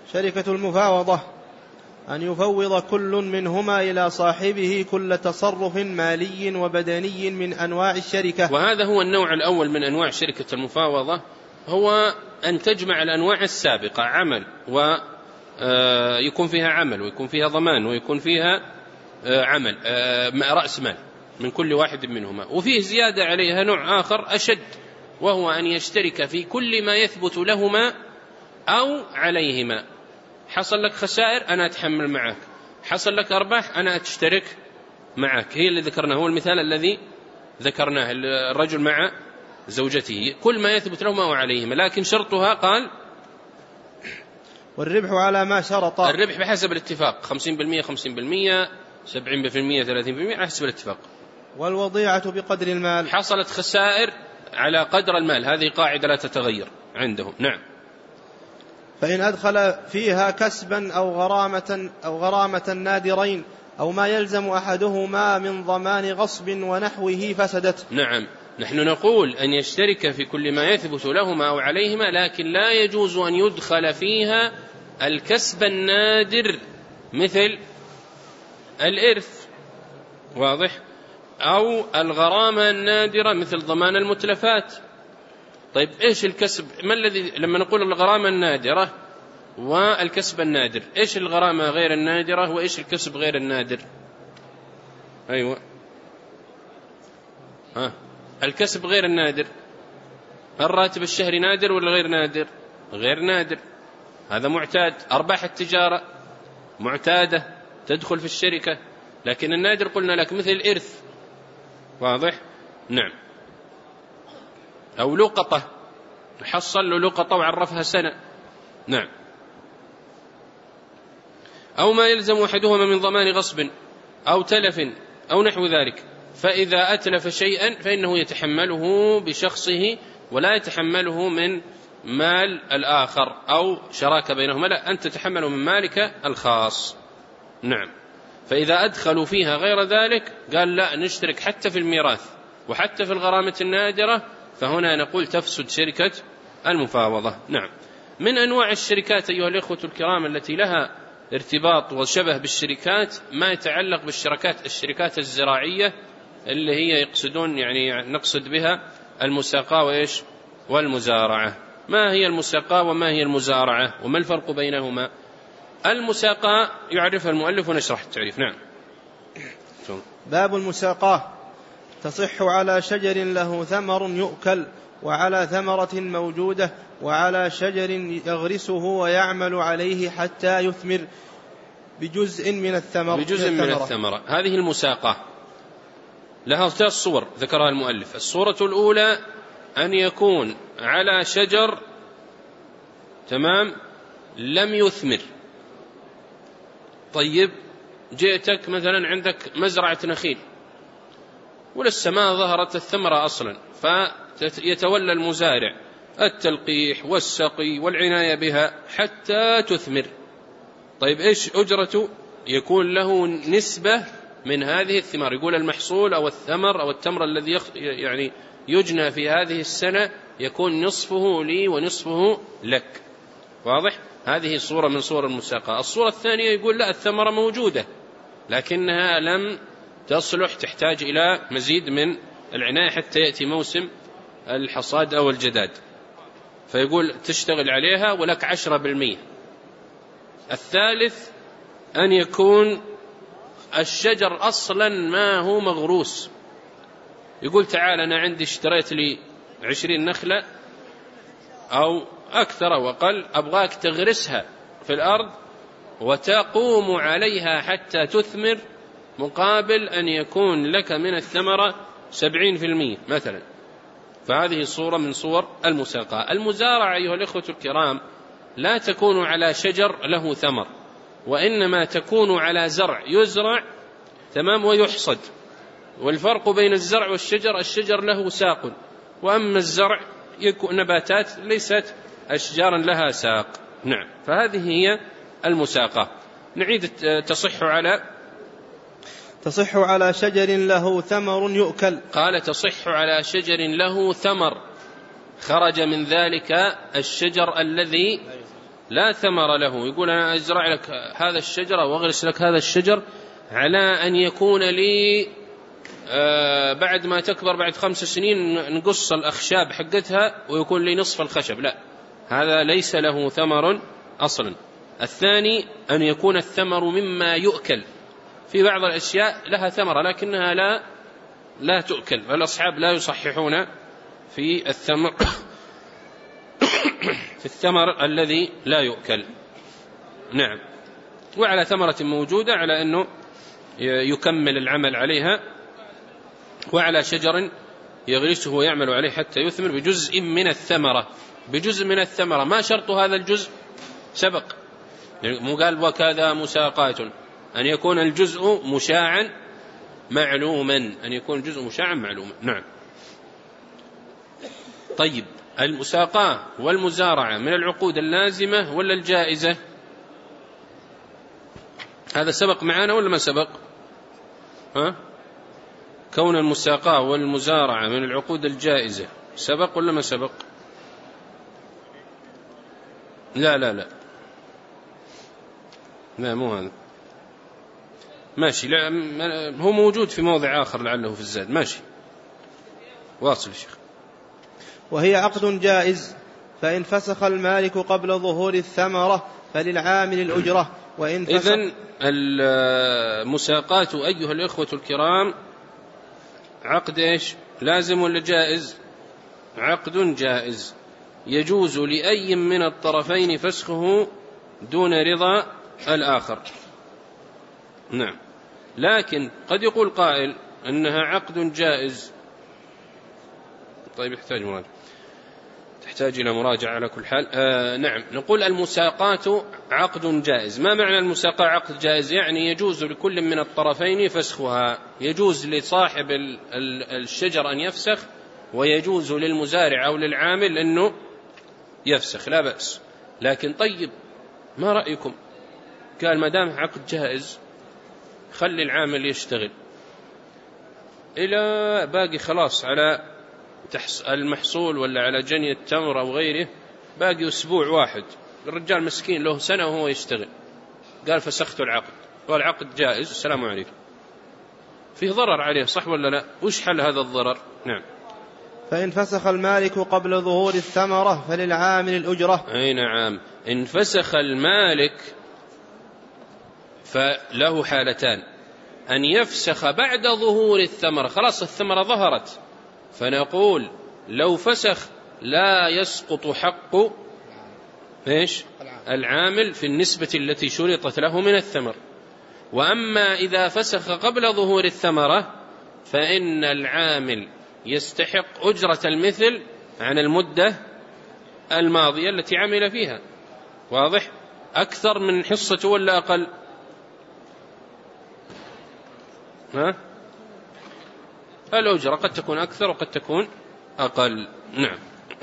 شركة المفاوضة أن يفوض كل منهما إلى صاحبه كل تصرف مالي وبدني من أنواع الشركة. وهذا هو النوع الأول من أنواع شركة المفاوضة، هو أن تجمع الأنواع السابقة، عمل ويكون فيها عمل ويكون فيها ضمان ويكون فيها عمل رأس مال من كل واحد منهما، وفيه زيادة عليها نوع آخر أشد، وهو أن يشترك في كل ما يثبت لهما أو عليهما. حصل لك خسائر أنا أتحمل معك، حصل لك أرباح أنا أتشترك معك. هي اللي ذكرناه، هو المثال الذي ذكرناه، الرجل مع زوجته، كل ما يثبت لهما أو عليهما، لكن شرطها قال والربح على ما شرط، الربح بحسب الاتفاق، 50% 50%، 70% 30% على حسب الاتفاق. والوضيعة بقدر المال، حصلت خسائر على قدر المال، هذه قاعدة لا تتغير عندهم. نعم. فإن أدخل فيها كسبا أو غرامة نادرين أو ما يلزم أحدهما من ضمان غصب ونحوه فسدت. نعم، نحن نقول أن يشترك في كل ما يثبت لهما أو عليهما، لكن لا يجوز أن يدخل فيها الكسب النادر مثل الإرث، واضح، أو الغرامة النادرة مثل ضمان المتلفات. طيب إيش الكسب؟ ما الذي لما نقول الغرامة النادرة والكسب النادر، إيش الغرامة غير النادرة وإيش الكسب غير النادر؟ أيوة، الكسب غير النادر، الراتب الشهري نادر ولا غير نادر؟ غير نادر، هذا معتاد. أرباح التجارة معتادة تدخل في الشركة، لكن النادر قلنا لك مثل الإرث، واضح؟ نعم. أو لقطة، حصل له لقطة وعرفها سنة. نعم. أو ما يلزم أحدهما من ضمان غصب أو تلف أو نحو ذلك، فإذا أتلف شيئا فإنه يتحمله بشخصه ولا يتحمله من مال الآخر أو شراكة بينهما، لا، أنت تتحمله من مالك الخاص. نعم. فإذا أدخلوا فيها غير ذلك قال لا، نشترك حتى في الميراث وحتى في الغرامة النادرة، فهنا نقول تفسد شركة المفاوضة. نعم. من أنواع الشركات أيها الإخوة الكرام التي لها ارتباط وشبه بالشركات ما يتعلق الشركات الزراعية، اللي هي يقصدون يعني نقصد بها المساقاة وإيش والمزارعة. ما هي المساقاة وما هي المزارعة وما الفرق بينهما؟ المساقاة يعرفها المؤلف ونشرح التعريف. نعم. باب المساقاة: تصح على شجر له ثمر يؤكل، وعلى ثمرة موجودة، وعلى شجر يغرسه ويعمل عليه حتى يثمر بجزء من الثمرة. هذه المساقاة لها 3 صور ذكرها المؤلف. الصورة الأولى أن يكون على شجر تمام لم يثمر. طيب، جئتك مثلا عندك مزرعة نخيل ولسه ما ظهرت الثمرة أصلا، فيتولى المزارع التلقيح والسقي والعناية بها حتى تثمر. طيب إيش أجرته؟ يكون له نسبة من هذه الثمار، يقول المحصول أو الثمر أو التمر الذي يعني يجنى في هذه السنة يكون نصفه لي ونصفه لك، واضح؟ هذه صورة من صور المساقاة. الصورة الثانية يقول لا، الثمرة موجودة لكنها لم تصلح، تحتاج إلى مزيد من العناية حتى يأتي موسم الحصاد أو الجداد، فيقول تشتغل عليها ولك 10%. الثالث أن يكون الشجر أصلا ما هو مغروس، يقول تعال أنا عندي اشتريت لي 20 نخلة أو أكثر أو أقل، أبغاك تغرسها في الأرض وتقوم عليها حتى تثمر، مقابل أن يكون لك من الثمرة 70% مثلا. فهذه صورة من صور المساقاة. المزارعة أيها الإخوة الكرام لا تكون على شجر له ثمر، وإنما تكون على زرع يزرع تمام ويحصد. والفرق بين الزرع والشجر، الشجر له ساق، وأما الزرع يكون نباتات ليست أشجارا لها ساق. نعم. فهذه هي المساقاة. نعيد: تصح على شجر له ثمر يؤكل. قال تصح على شجر له ثمر، خرج من ذلك الشجر الذي لا ثمر له، يقول أنا أزرع لك هذا الشجر أو أغرس لك هذا الشجر على أن يكون لي بعد ما تكبر بعد 5 سنين نقص الأخشاب حقتها ويكون لي نصف الخشب، لا، هذا ليس له ثمر أصلا. الثاني أن يكون الثمر مما يؤكل، في بعض الأشياء لها ثمرة لكنها لا تؤكل، فالأصحاب لا يصححون في الثمر في الثمر الذي لا يؤكل. نعم. وعلى ثمرة موجودة على أنه يكمل العمل عليها، وعلى شجر يغرسه ويعمل عليه حتى يثمر بجزء من الثمرة، بجزء من الثمرة. ما شرط هذا الجزء؟ سبق، مو قال وكذا مساقات، أن يكون الجزء مشاعا معلوما، أن يكون الجزء مشاعا معلوما. نعم. طيب، المساقاة والمزارعة من العقود اللازمة ولا الجائزة؟ هذا سبق معنا ولا ما سبق؟ كون المساقاة والمزارعة من العقود الجائزة سبق ولا ما سبق؟ لا مو هذا. ماشي، لا هو موجود في موضع آخر لعله في الزاد. ماشي، واصل الشيخ. وهي عقد جائز، فإن فسخ المالك قبل ظهور الثمرة فللعامل الأجرة، وإن فسخ. إذن المساقات أيها الإخوة الكرام عقد إيش؟ لازم ولا جائز؟ عقد جائز، يجوز لأي من الطرفين فسخه دون رضا الآخر. نعم. لكن قد يقول قائل أنها عقد جائز. طيب، تحتاج إلى مراجعة على كل حال. نعم، نقول المساقات عقد جائز. ما معنى المساقاة عقد جائز؟ يعني يجوز لكل من الطرفين فسخها، يجوز لصاحب الشجر أن يفسخ، ويجوز للمزارع أو للعامل أنه يفسخ، لا بأس. لكن طيب، ما رأيكم؟ قال ما دام عقد جائز خلي العامل يشتغل إلى باقي خلاص على المحصول ولا على جني التمر أو غيره، باقي أسبوع واحد، الرجال مسكين له سنة وهو يشتغل. قال فسخت العقد، والعقد جائز، السلام عليكم. فيه ضرر عليه، صح ولا لا؟ وش حل هذا الضرر؟ نعم. فإن فسخ المالك قبل ظهور الثمرة فللعامل الأجرة. أي نعم. إن فسخ المالك فله حالتان: أن يفسخ بعد ظهور الثمرة، خلاص الثمرة ظهرت، فنقول لو فسخ لا يسقط حق العامل في النسبة التي شرطت له من الثمر. وأما إذا فسخ قبل ظهور الثمرة فإن العامل يستحق أجرة المثل عن المدة الماضية التي عمل فيها. واضح؟ أكثر من حصته ولا أقل؟ الأجرة قد تكون أكثر وقد تكون أقل. نعم.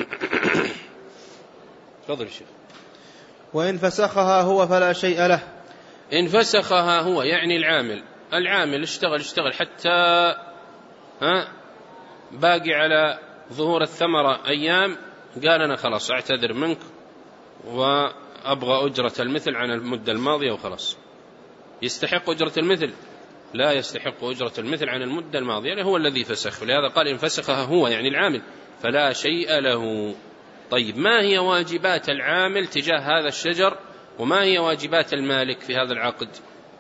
تفضل الشيخ. وإن فسخها هو فلا شيء له. إن فسخها هو يعني العامل اشتغل حتى باقي على ظهور الثمرة أيام، قال أنا خلاص أعتذر منك وأبغى أجرة المثل عن المدة الماضية وخلاص. يستحق أجرة المثل؟ لا يستحق أجرة المثل عن المدة الماضية، يعني هو الذي فسخ، ولهذا قال إن فسخها هو يعني العامل فلا شيء له. طيب، ما هي واجبات العامل تجاه هذا الشجر، وما هي واجبات المالك في هذا العقد؟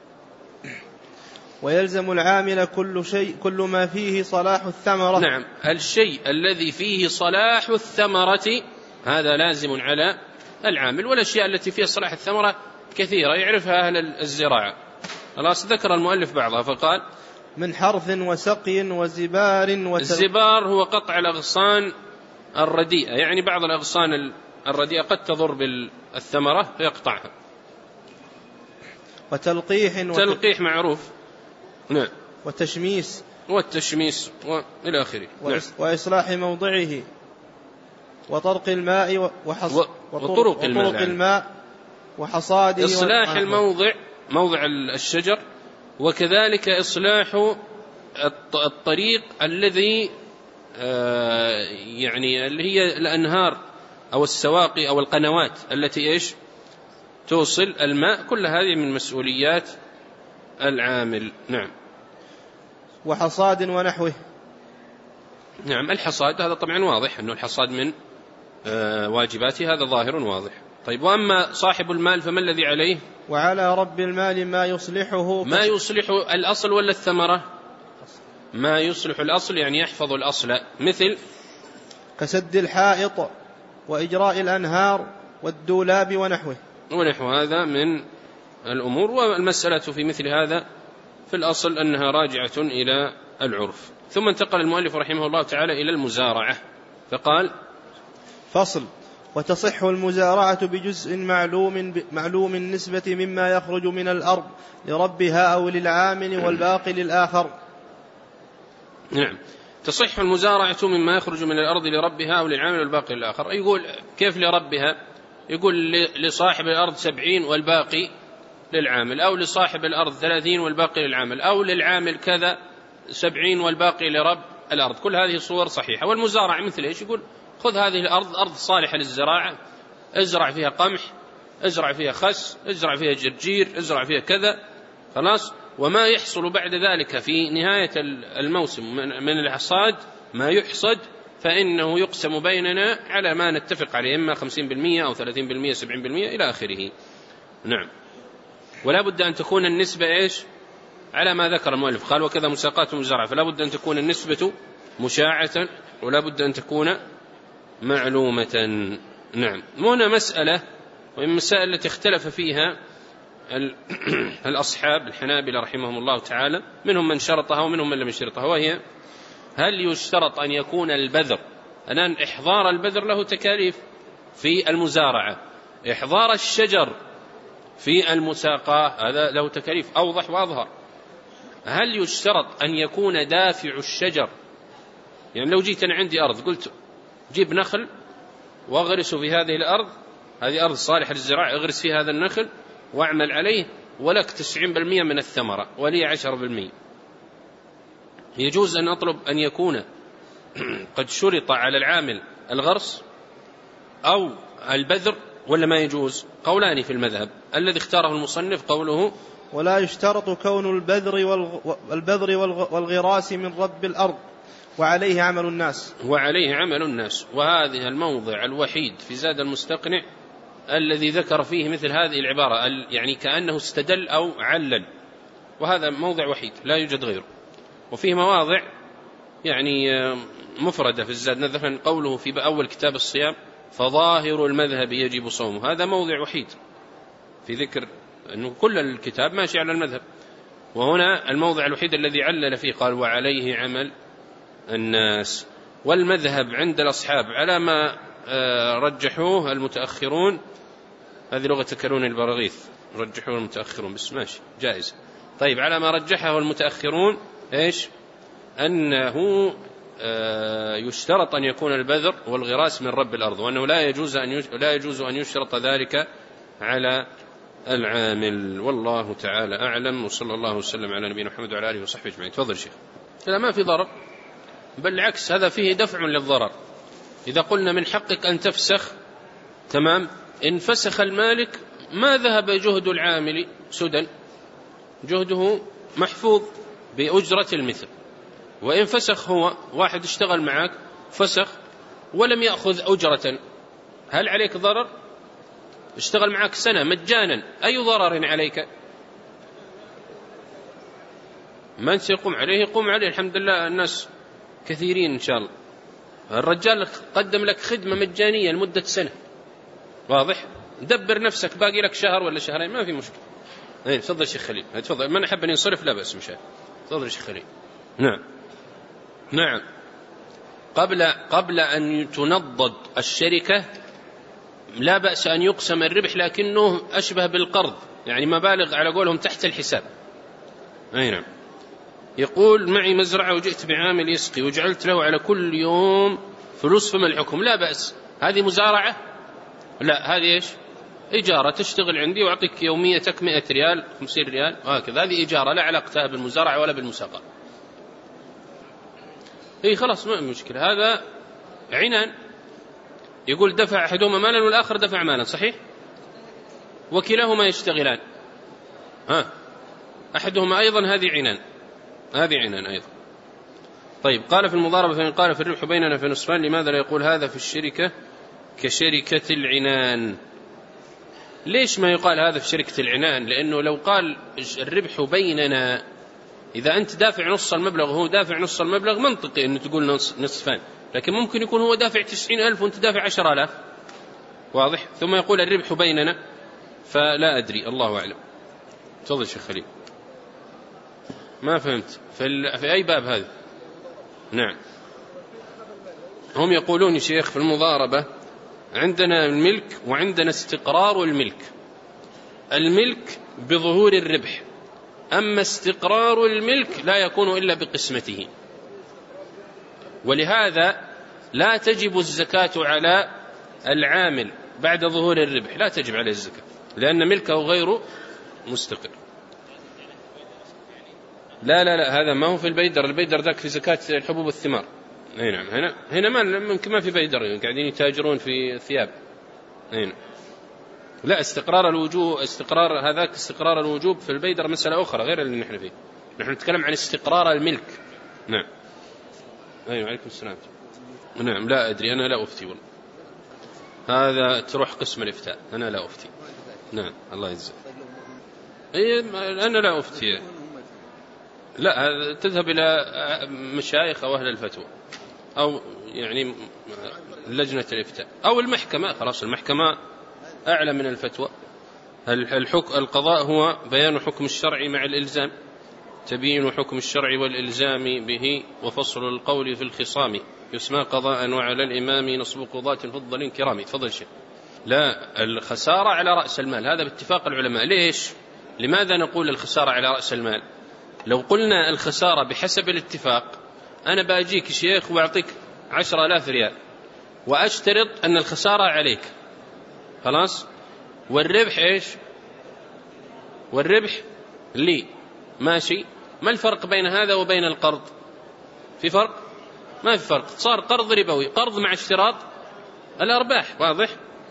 ويلزم العامل كل ما فيه صلاح الثمرة. نعم، الشيء الذي فيه صلاح الثمرة هذا لازم على العامل، والأشياء التي فيها صلاح الثمرة كثيرة يعرفها أهل الزراعة. خلاص، ذكر المؤلف بعضها فقال من حرث وسقي وزبار الزبار هو قطع الأغصان الرديئة، يعني بعض الأغصان الرديئة قد تضر بالثمرة فيقطعها. تلقيح معروف. نعم. والتشميس وإلى آخره. وإصلاح موضعه وطرق الماء وطرق الماء وحصاده. إصلاح الموضع، موضع الشجر، وكذلك إصلاح الطريق الذي يعني اللي هي الأنهار أو السواقي أو القنوات التي توصل الماء، كل هذه من مسؤوليات العامل. نعم. وحصاد ونحوه. نعم، الحصاد هذا طبعا واضح أنه الحصاد من واجباته، هذا ظاهر واضح. طيب، وأما صاحب المال فما الذي عليه؟ وعلى رب المال ما يصلح الأصل ولا الثمرة؟ ما يصلح الأصل يعني يحفظ الأصل، مثل كسد الحائط وإجراء الأنهار والدولاب ونحو هذا من الأمور. والمسألة في مثل هذا في الأصل أنها راجعة إلى العرف. ثم انتقل المؤلف رحمه الله تعالى إلى المزارعة فقال: فصل: وتصح المزارعة بجزء معلوم النسبة مما يخرج من الأرض لربها أو للعامل والباقي للآخر. نعم، تصح المزارعة مما يخرج من الأرض لربها أو للعامل والباقي للآخر. يقول كيف لربها؟ يقول لصاحب الأرض 70 والباقي للعامل، أو لصاحب الأرض 30 والباقي للعامل، أو للعامل كذا 70 والباقي لرب الأرض. كل هذه صور صحيحة. والمزارعة مثل إيش؟ يقول خذ هذه الأرض أرض صالحة للزراعة، ازرع فيها قمح، ازرع فيها خس، ازرع فيها جرجير، ازرع فيها كذا، خلاص. وما يحصل بعد ذلك في نهاية الموسم من الحصاد ما يحصد فإنه يقسم بيننا على ما نتفق عليه، إما 50% أو 30% 70% إلى آخره. نعم. ولا بد أن تكون النسبة إيش؟ على ما ذكر المؤلف، قال: وكذا مساقات ومزارعة، فلا بد أن تكون النسبة مشاعة ولا بد أن تكون معلومة. نعم. هنا مسألة ومن المسائل التي اختلف فيها الأصحاب الحنابلة رحمهم الله تعالى، منهم من شرطها ومنهم من لم يشترطها، وهي: هل يشترط أن يكون البذر، الآن إحضار البذر له تكاليف في المزارعة، إحضار الشجر في المساقاة هذا له تكاليف أوضح وأظهر. هل يشترط أن يكون دافع الشجر؟ يعني لو جيت أنا عندي أرض قلت جيب نخل واغرس في هذه الأرض، هذه أرض صالحة للزراعة، اغرس في هذا النخل واعمل عليه ولك 90% من الثمرة ولي 10%، يجوز أن أطلب أن يكون قد شرط على العامل الغرس أو البذر ولا ما يجوز؟ قولان في المذهب. الذي اختاره المصنف قوله: ولا يشترط كون البذر والغراس من رب الأرض وعليه عمل الناس. وهذه الموضع الوحيد في زاد المستقنع الذي ذكر فيه مثل هذه العبارة، يعني كأنه استدل أو علل، وهذا موضع وحيد لا يوجد غيره. وفيه مواضع يعني مفردة في الزاد، مثلا قوله في أول كتاب الصيام: فظاهر المذهب يجب صومه، هذا موضع وحيد في ذكر أنه كل الكتاب ماشي على المذهب. وهنا الموضع الوحيد الذي علل فيه قال: وعليه عمل الناس. والمذهب عند الأصحاب على ما رجحوه المتأخرون، هذه لغة تكرون البراغيث، رجحوه المتأخرون بس ماشي جائز. طيب، على ما رجحه المتأخرون إيش؟ أنه يشترط أن يكون البذر والغراس من رب الأرض، وأنه لا يجوز أن يشترط ذلك على العامل. والله تعالى أعلم، وصلى الله وسلم على نبينا محمد وعلى آله وصحبه أجمعين. تفضل شيخ. لا، ما في ضرر، بل العكس، هذا فيه دفع للضرر. إذا قلنا من حقك أن تفسخ، تمام، إن فسخ المالك ما ذهب جهد العامل سدى، جهده محفوظ بأجرة المثل. وإن فسخ هو واحد اشتغل معك فسخ ولم يأخذ أجرة، هل عليك ضرر؟ اشتغل معك سنة مجانا، أي ضرر عليك؟ من سيقوم عليه يقوم عليه، الحمد لله الناس كثيرين إن شاء الله. الرجال قدم لك خدمة مجانية لمدة سنة، واضح؟ دبر نفسك، باقي لك شهر ولا شهرين، ما في مشكلة. تفضل شيخ خليل، تفضل. من أحب أن ينصرف لا بأس، مشاهد. تفضل شيخ خليل. نعم. قبل أن تنضد الشركة لا بأس أن يقسم الربح، لكنه أشبه بالقرض، يعني مبالغ على قولهم تحت الحساب. نعم. يقول: معي مزرعة وجئت بعامل يسقي وجعلت له على كل يوم فلوس، فما الحكم؟ لا بأس. هذه مزارعة؟ لا، هذه إيش؟ إجارة، تشتغل عندي وأعطيك يوميتك 100 ريال 50 ريال وهكذا، هذه إجارة لا علاقة بالمزارعة ولا بالمساقة. خلاص ما مشكلة. هذا عنان، يقول دفع أحدهما مالا والآخر دفع مالا، صحيح؟ وكلاهما يشتغلان، أحدهما أيضا هذه عنان أيضا. طيب قال في المضاربة فإن قال في الربح بيننا في نصفان، لماذا لا يقول هذا في الشركة كشركة العنان؟ ليش ما يقال هذا في شركة العنان؟ لأنه لو قال الربح بيننا، إذا أنت دافع نص المبلغ وهو دافع نص المبلغ منطقي أنه تقول نصفان، لكن ممكن يكون هو دافع 90,000 وأنت دافع 10,000، واضح؟ ثم يقول الربح بيننا، فلا أدري، الله أعلم. تفضل شيخ خليل. ما فهمت في أي باب هذا؟ نعم، هم يقولون يا شيخ في المضاربة عندنا الملك وعندنا استقرار الملك. الملك بظهور الربح، أما استقرار الملك لا يكون إلا بقسمته، ولهذا لا تجب الزكاة على العامل بعد ظهور الربح، لا تجب عليه الزكاة لأن ملكه غير مستقر. لا هذا ما هو في البيدر، البيدر ذاك في زكاة الحبوب والثمار. نعم، هنا ما في بيدر، قاعدين يتاجرون في الثياب. نعم. لا، استقرار الوجوب في البيدر مسألة أخرى غير اللي نحن فيه، نحن نتكلم عن استقرار الملك. نعم. أيوة، عليكم السلام. نعم، لا أدري، أنا لا أفتي والله، هذا تروح قسم الإفتاء، أنا لا أفتي. نعم، الله يجزاك. أنا لا أفتي، لا، تذهب إلى مشايخ أو أهل الفتوى أو يعني لجنة الإفتاء أو المحكمة، خلاص المحكمة أعلى من الفتوى. القضاء هو بيان حكم الشرع مع الإلزام، تبيين حكم الشرع والإلزام به وفصل القول في الخصام، يسمى قضاء وعلى الإمام نصب قضاة فضل كرام. تفضل شيء. لا، الخسارة على رأس المال، هذا باتفاق العلماء. ليش؟ لماذا نقول الخسارة على رأس المال؟ لو قلنا الخسارة بحسب الاتفاق، أنا باجيك شيخ وأعطيك 10,000 ريال وأشترط أن الخسارة عليك، خلاص، والربح إيش؟ والربح لي، ماشي. ما الفرق بين هذا وبين القرض؟ في فرق؟ ما في فرق، صار قرض ربوي، قرض مع اشتراط الأرباح، واضح؟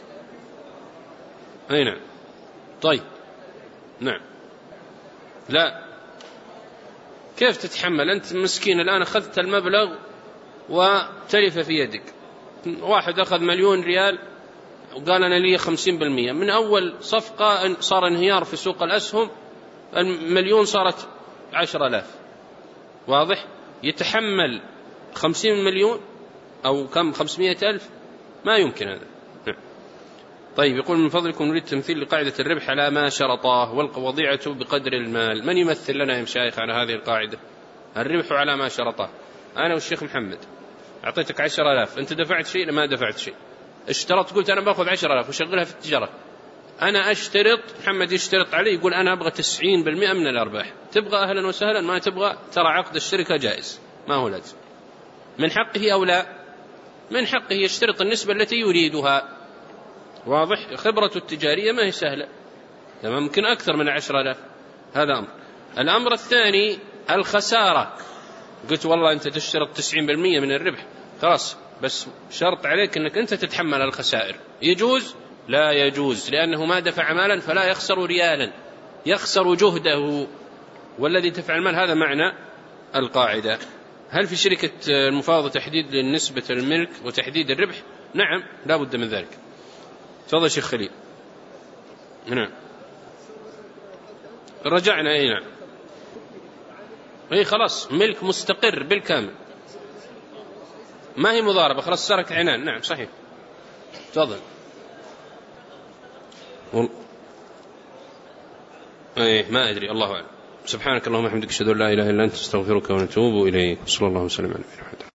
أي نعم. طيب، نعم. لا، كيف تتحمل أنت مسكين الآن، أخذت المبلغ وتلف في يدك، واحد أخذ 1,000,000 ريال وقال أنا لي 50%، من أول صفقة صار انهيار في سوق الأسهم، 1,000,000 صارت 10,000، واضح؟ يتحمل 50 مليون أو كم 500,000؟ ما يمكن هذا. طيب، يقول من فضلكم نريد تمثيل لقاعدة الربح على ما شرطاه والوضيعة بقدر المال. من يمثل لنا يا مشايخ على هذه القاعدة؟ الربح على ما شرطاه. أنا والشيخ محمد أعطيتك 10,000، أنت دفعت شيء؟ ما دفعت شيء. اشترطت، قلت أنا باخذ 10,000 وشغلها في التجارة، أنا أشترط، محمد يشترط علي يقول أنا أبغى 90% من الأرباح. تبغى أهلا وسهلا، ما تبغى ترى عقد الشركة جائز، ما هو لازم. من حقه أو لا؟ من حقه يشترط النسبة التي يريدها، واضح؟ خبرته التجارية ما هي سهلة، تمام، ممكن أكثر من 10,000. هذا أمر. الأمر الثاني الخسارة، قلت والله أنت تشترط 90% من الربح، خلاص، بس شرط عليك أنك أنت تتحمل الخسائر. يجوز؟ لا يجوز، لأنه ما دفع مالا فلا يخسر ريالا، يخسر جهده، والذي دفع المال. هذا معنى القاعدة. هل في شركة المفاوضة تحديد لنسبة الملك وتحديد الربح؟ نعم، لا بد من ذلك. تفضل شيخ خليل. نعم، رجعنا. أي نعم، أي خلاص، ملك مستقر بالكامل، ما هي مضاربة، خلاص صارت عنان. نعم صحيح. تفضل. أي ما أدري، الله أعلم. سبحانك اللهم وبحمدك، أشهد أن لا إله إلا أنت، أستغفرك ونتوب إليك. صلى الله وسلم على نبينا محمد.